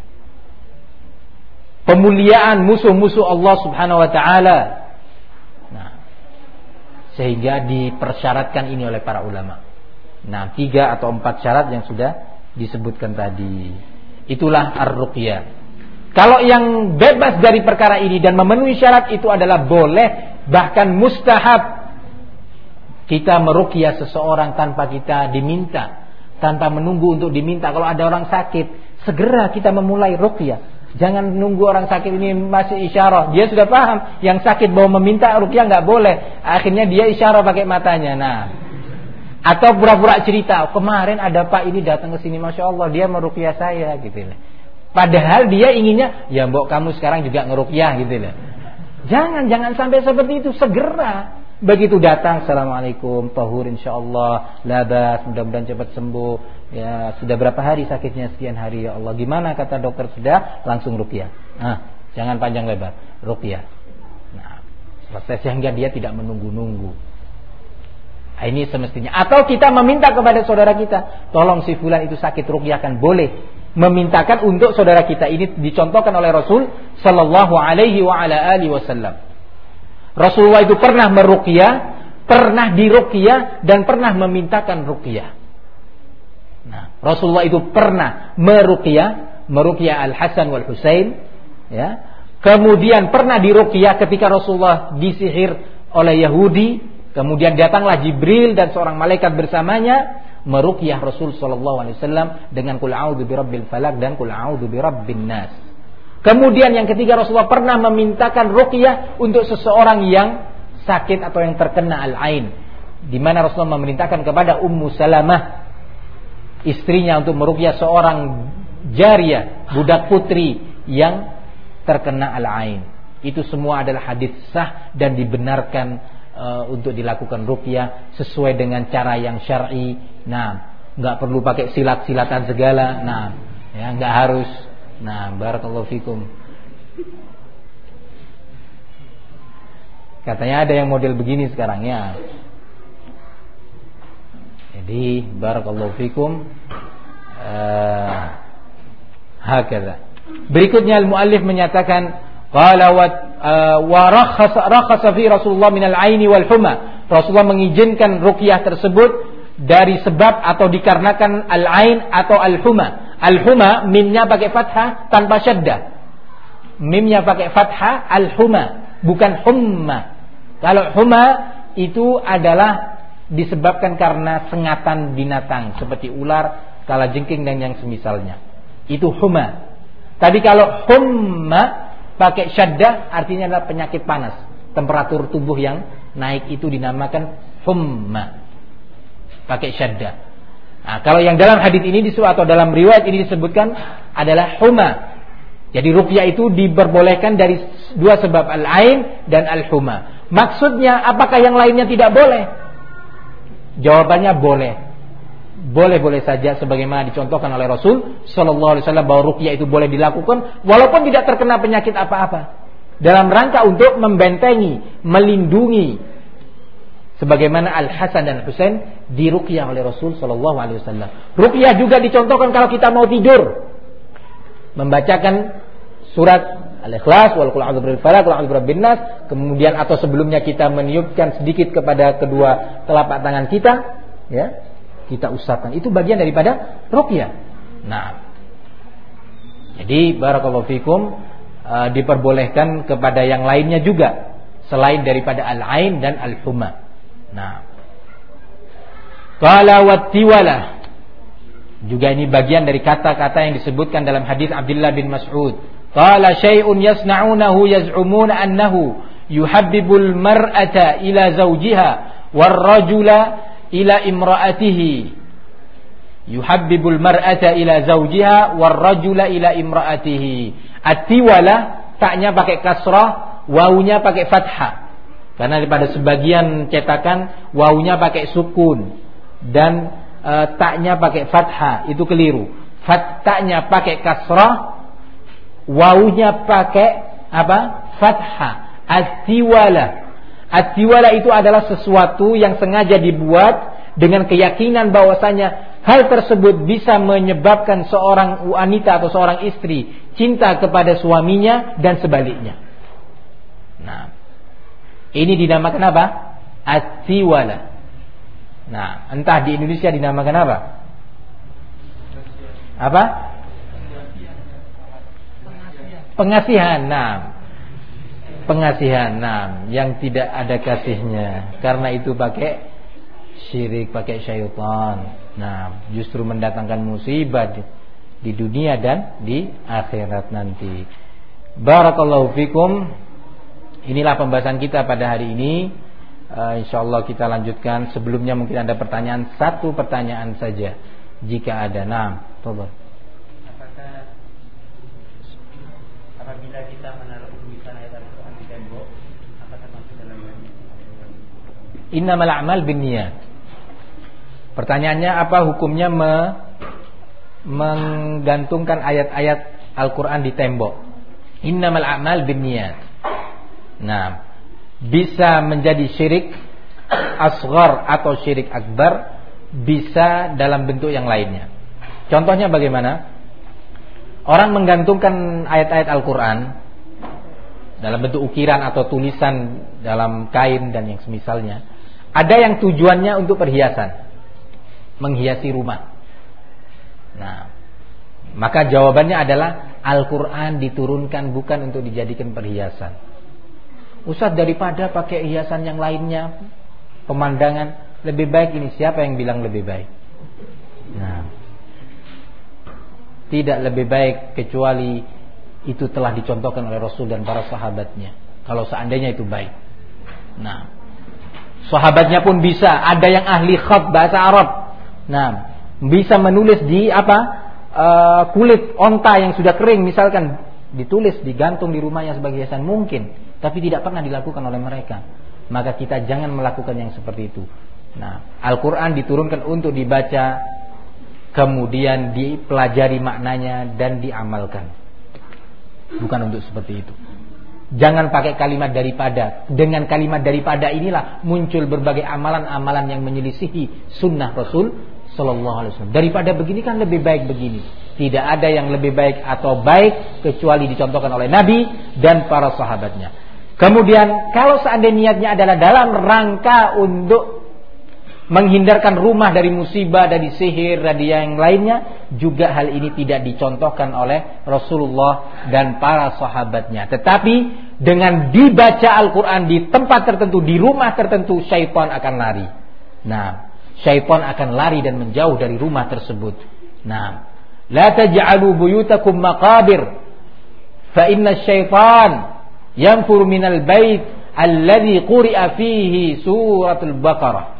pemuliaan musuh-musuh Allah subhanahu wa ta'ala. Nah, sehingga dipersyaratkan ini oleh para ulama. Nah, 3 atau 4 syarat yang sudah disebutkan tadi. Itulah ar-ruqyah. Kalau yang bebas dari perkara ini dan memenuhi syarat itu adalah boleh, bahkan mustahab kita meruqyah seseorang tanpa kita diminta, tanpa menunggu untuk diminta. Kalau ada orang sakit, segera kita memulai ruqyah. Jangan nunggu orang sakit ini masih isyarah. Dia sudah paham yang sakit mau meminta ruqyah nggak boleh. Akhirnya dia isyarah pakai matanya. Nah, atau pura-pura cerita, kemarin ada Pak ini datang ke sini, masya Allah dia meruqyah saya, gitu. Padahal dia inginnya, ya mbok kamu sekarang juga ngeruqyah, gitu. Jangan sampai seperti itu. Segera Begitu datang, assalamualaikum, tahur insyaallah, labas, mudah-mudahan cepat sembuh. Ya, sudah berapa hari sakitnya? Sekian hari ya Allah. Gimana kata dokter? Sudah, langsung ruqyah. Jangan panjang lebar, ruqyah. Nah, selesai sehingga dia tidak menunggu-nunggu. Nah, ini semestinya. Atau kita meminta kepada saudara kita, tolong si fulan itu sakit, ruqyahkan. Boleh. Memintakan untuk saudara kita. Ini dicontohkan oleh Rasul sallallahu alaihi wa ala alihi wasallam. Rasulullah itu pernah meruqyah, pernah diruqyah, dan pernah memintakan ruqyah. Nah, Rasulullah itu pernah meruqyah Al-Hasan wal Husain, ya. Kemudian pernah diruqyah ketika Rasulullah disihir oleh Yahudi, kemudian datanglah Jibril dan seorang malaikat bersamanya meruqyah Rasul sallallahu alaihi wasallam dengan qul a'udzu birabbil falaq dan qul a'udzu birabbin nas. Kemudian yang ketiga, Rasulullah pernah memintakan ruqyah untuk seseorang yang sakit atau yang terkena al-ain, di mana Rasulullah memerintahkan kepada Ummu Salamah istrinya untuk meruqyah seorang jariyah, budak putri yang terkena al-ain. Itu semua adalah hadis sah dan dibenarkan untuk dilakukan ruqyah sesuai dengan cara yang syar'i. Nah, enggak perlu pakai silat-silatan segala. Nah, ya enggak harus. Nah, barakallahu fikum. Katanya ada yang model begini sekarang ya. Jadi barakallahu fikum. Hakadha. Berikutnya al-muallif menyatakan qala wa rakhasa fi Rasulullah min al-aini wal huma. Rasulullah mengizinkan ruqyah tersebut dari sebab atau dikarenakan al-ain atau al-huma. Al-huma mimnya pakai fathah tanpa syaddah. Mimnya pakai fathah, al-huma, bukan humma. Kalau huma itu adalah disebabkan karena sengatan binatang seperti ular, kalajengking dan yang semisalnya. Itu huma. Tapi kalau humma pakai syaddah artinya adalah penyakit panas, temperatur tubuh yang naik, itu dinamakan humma. Pakai syaddah. Nah, kalau yang dalam hadis ini atau dalam riwayat ini disebutkan adalah huma. Jadi ruqyah itu diperbolehkan dari dua sebab, al-ain dan al-huma. Maksudnya apakah yang lainnya tidak boleh? Jawabannya boleh. Boleh-boleh saja sebagaimana dicontohkan oleh Rasul sallallahu alaihi wasallam bahwa ruqyah itu boleh dilakukan walaupun tidak terkena penyakit apa-apa. Dalam rangka untuk membentengi, melindungi, sebagaimana Al-Hasan dan Husain diruqyah oleh Rasul sallallahu alaihi wasallam. Ruqyah juga dicontohkan kalau kita mau tidur. Membacakan surat Al-Ikhlas, wal qul a'udzu birabbil falaq, wal a'udzu birabbin nas, kemudian atau sebelumnya kita meniupkan sedikit kepada kedua telapak tangan kita, ya. Kita usapkan. Itu bagian daripada ruqyah. Nah, jadi barakallahu fikum, diperbolehkan kepada yang lainnya juga selain daripada al-ain dan al-huma. Nah, qala wattiwala, juga ini bagian dari kata-kata yang disebutkan dalam hadis Abdullah bin Mas'ud. Qala syai'un yasna'unahu yaz'umuna annahu yuhabbibul mar'ata ila zawjiha war rajula ila imra'atihi. Yuhabbibul mar'ata ila zawjiha war rajula ila imra'atihi. At-tiwala taknya pakai kasrah, wawunya pakai fathah. Karena pada sebagian cetakan wawunya pakai sukun dan taknya pakai fathah, itu keliru. Taknya pakai kasrah, wawunya pakai apa? Fathah. At-tiwala. At-tiwala itu adalah sesuatu yang sengaja dibuat dengan keyakinan bahwasanya hal tersebut bisa menyebabkan seorang wanita atau seorang istri cinta kepada suaminya dan sebaliknya. Nah, ini dinamakan apa? At-tiwala. Nah, entah di Indonesia dinamakan apa? Apa? Pengasihan. Nah, pengasihan. Nah, yang tidak ada kasihnya. Karena itu pakai syirik, pakai syaitan. Nah, justru mendatangkan musibah di dunia dan di akhirat nanti. Barakallahu fikum. Inilah pembahasan kita pada hari ini. InsyaAllah kita lanjutkan. Sebelumnya mungkin ada pertanyaan, satu pertanyaan saja jika ada. Nah, coba. Apabila kita menaruh tulisan ayat Al-Quran di tembok, apakah masuk dalam Innamal a'mal binniyat. Pertanyaannya, apa hukumnya menggantungkan ayat-ayat Al-Quran di tembok? Innamal a'mal binniyat. Nah, bisa menjadi syirik asghar atau syirik akbar, bisa dalam bentuk yang lainnya. Contohnya bagaimana? Orang menggantungkan ayat-ayat Al-Quran dalam bentuk ukiran atau tulisan dalam kain dan yang semisalnya. Ada yang tujuannya untuk perhiasan, menghiasi rumah. Nah, maka jawabannya adalah Al-Quran diturunkan bukan untuk dijadikan perhiasan. Ustaz, daripada pakai hiasan yang lainnya, pemandangan, lebih baik ini. Siapa yang bilang lebih baik? Nah, tidak lebih baik kecuali itu telah dicontohkan oleh Rasul dan para sahabatnya. Kalau seandainya itu baik. Nah, sahabatnya pun bisa. Ada yang ahli khat bahasa Arab. Nah, bisa menulis di kulit onta yang sudah kering misalkan, ditulis, digantung di rumahnya sebagai hiasan, mungkin, tapi tidak pernah dilakukan oleh mereka. Maka kita jangan melakukan yang seperti itu. Nah, Al-Quran diturunkan untuk dibaca, kemudian dipelajari maknanya dan diamalkan, bukan untuk seperti itu. Jangan pakai kalimat daripada. Dengan kalimat daripada inilah muncul berbagai amalan-amalan yang menyelisihi sunnah Rasul Sallallahu Alaihi Wasallam. Daripada begini kan lebih baik begini. Tidak ada yang lebih baik atau baik kecuali dicontohkan oleh Nabi dan para sahabatnya. Kemudian kalau seandainya niatnya adalah dalam rangka untuk menghindarkan rumah dari musibah, dari sihir, dari yang lainnya, juga hal ini tidak dicontohkan oleh Rasulullah dan para sahabatnya. Tetapi dengan dibaca Al-Quran di tempat tertentu, di rumah tertentu, syaitan akan lari. Nah, syaitan akan lari dan menjauh dari rumah tersebut. Nah, la taj'alu buyutakum maqabir fa inna syaitan yanfur minal bait alladhi quri'a fihi suratul Baqarah.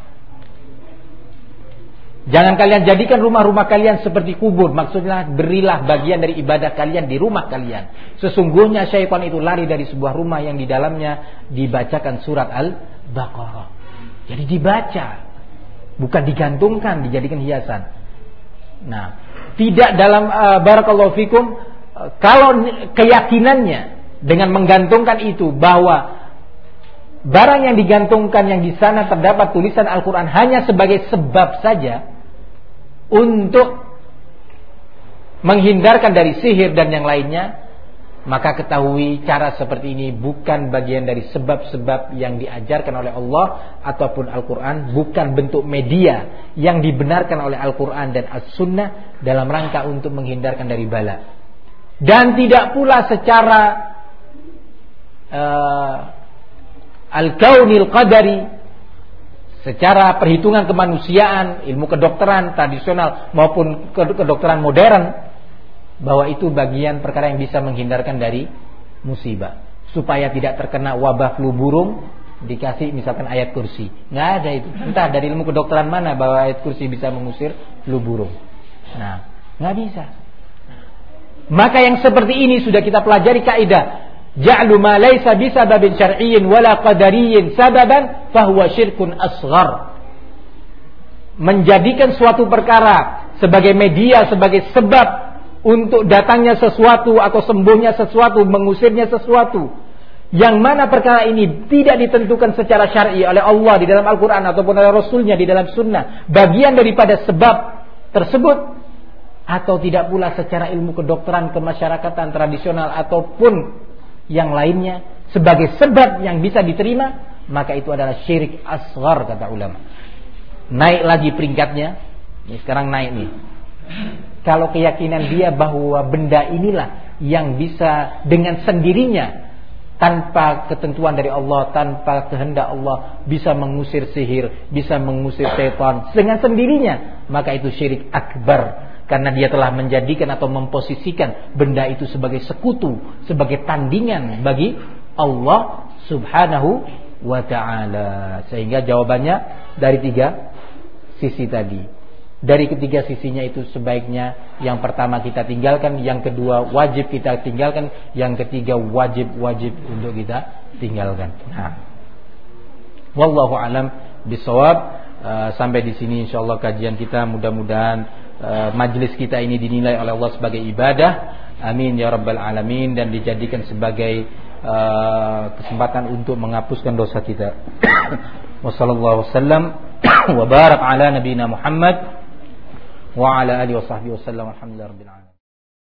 Jangan kalian jadikan rumah-rumah kalian seperti kubur. Maksudnya berilah bagian dari ibadah kalian di rumah kalian. Sesungguhnya syaitan itu lari dari sebuah rumah yang di dalamnya dibacakan surat Al-Baqarah. Jadi dibaca, bukan digantungkan, dijadikan hiasan. Nah, tidak dalam barakallahu fikum, kalau keyakinannya dengan menggantungkan itu bahwa barang yang digantungkan yang di sana terdapat tulisan Al-Quran hanya sebagai sebab saja untuk menghindarkan dari sihir dan yang lainnya, maka ketahui cara seperti ini bukan bagian dari sebab-sebab yang diajarkan oleh Allah ataupun Al-Quran, bukan bentuk media yang dibenarkan oleh Al-Quran dan As-Sunnah dalam rangka untuk menghindarkan dari bala. Dan tidak pula secara al-kaunil qadari, secara perhitungan kemanusiaan, ilmu kedokteran tradisional maupun kedokteran modern, bahwa itu bagian perkara yang bisa menghindarkan dari musibah. Supaya tidak terkena wabah flu burung, dikasih misalkan ayat kursi. Nggak ada itu. Entah dari ilmu kedokteran mana bahwa ayat kursi bisa mengusir flu burung. Nah, nggak bisa. Maka yang seperti ini sudah kita pelajari kaidah. Ja'lu ma laysa bisababin syar'iyyin wala qadariyyin sababan fahuwa syirkun asghar. Menjadikan suatu perkara sebagai media, sebagai sebab untuk datangnya sesuatu atau sembuhnya sesuatu, mengusirnya sesuatu, yang mana perkara ini tidak ditentukan secara syar'i oleh Allah di dalam Al-Quran ataupun oleh Rasulnya di dalam Sunnah, bagian daripada sebab tersebut, atau tidak pula secara ilmu kedokteran, kemasyarakatan tradisional ataupun yang lainnya sebagai sebab yang bisa diterima, maka itu adalah syirik asghar kata ulama. Naik lagi peringkatnya. Ini sekarang naik nih. Kalau keyakinan dia bahwa benda inilah yang bisa dengan sendirinya, tanpa ketentuan dari Allah, tanpa kehendak Allah, bisa mengusir sihir, bisa mengusir setan dengan sendirinya, maka itu syirik akbar. Karena dia telah menjadikan atau memposisikan benda itu sebagai sekutu, sebagai tandingan bagi Allah subhanahu wa ta'ala. Sehingga jawabannya dari 3 sisi tadi. Dari ketiga sisinya itu sebaiknya yang pertama kita tinggalkan, yang kedua wajib kita tinggalkan, yang ketiga wajib untuk kita tinggalkan. Nah, wallahu alam bisawab. Sampai di sini insyaallah kajian kita, mudah-mudahan majlis kita ini dinilai oleh Allah sebagai ibadah. Amin ya rabbal alamin, dan dijadikan sebagai kesempatan untuk menghapuskan dosa kita. Wassallallahu wasallam wa barak ala nabiyina Muhammad wa ala alihi washabbihi wasallam. Alhamdulillahirabbil alamin.